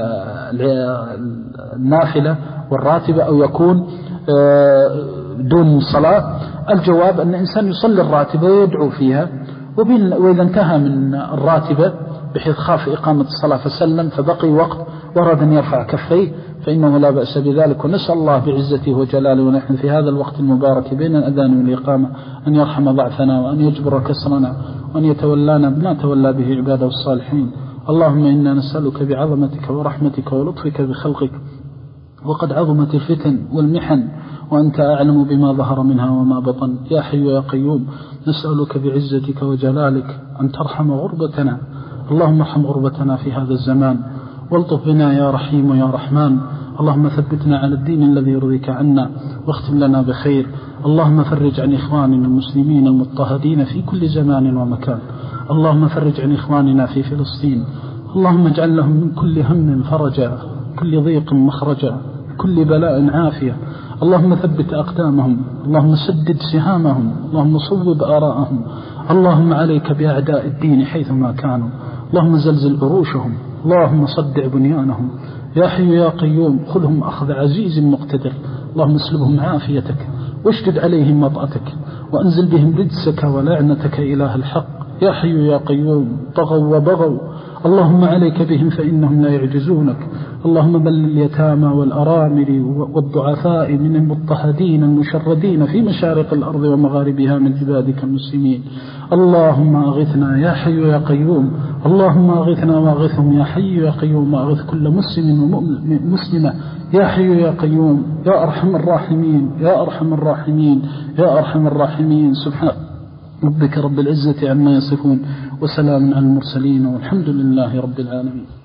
Speaker 2: النافلة والراتبة أو يكون آه دون صلاة؟ الجواب أن الإنسان يصلي الراتبة ويدعو فيها، وإذا انتهى من الراتبة بحيث خاف إقامة الصلاة فسلم فبقي وقت وأراد أن يرفع كفيه فإنه لا بأس بذلك. ونسأل الله بعزته وجلاله ونحن في هذا الوقت المبارك بين الأذان والإقامة أن يرحم ضعفنا وأن يجبر كسرنا وأن يتولانا بما تولى به عباده الصالحين. اللهم إنا نسألك بعظمتك ورحمتك ولطفك بخلقك، وقد عظمت الفتن والمحن وأنت أعلم بما ظهر منها وما بطن. يا حي يا قيوم نسألك بعزتك وجلالك أن ترحم غربتنا. اللهم ارحم غربتنا في هذا الزمان والطف بنا يا رحيم يا رحمن. اللهم ثبتنا على الدين الذي يرضيك عنا واختم لنا بخير. اللهم فرج عن إخواننا المسلمين المضطهدين في كل زمان ومكان. اللهم فرج عن إخواننا في فلسطين. اللهم اجعل لهم من كل هم فرجا، كل ضيق مخرجا، كل بلاء عافية. اللهم ثبت أقدامهم، اللهم سدد سهامهم، اللهم صوب آراءهم. اللهم عليك بأعداء الدين حيثما كانوا، اللهم زلزل عروشهم، اللهم صدع بنيانهم. يا حي يا قيوم خذهم أخذ عزيز مقتدر. اللهم اسلبهم عافيتك واشدد عليهم مطأتك وأنزل بهم رجسك ولعنتك إله الحق. يا حي يا قيوم طغوا وبغوا، اللهم عليك بهم فإنهم لا يعجزونك. اللهم بل اليتامى والأرامل والضعفاء من المضطهدين المشردين في مشارق الأرض ومغاربها من عبادك المسلمين. اللهم أغثنا يا حي يا قيوم، اللهم أغثنا وأغثهم يا حي يا قيوم، وأغث كل مسلم ومسلمة يا حي يا قيوم يا أرحم الراحمين يا أرحم الراحمين يا أرحم الراحمين. سبحان ربك رب العزة عما يصفون وسلام على المرسلين والحمد لله رب العالمين.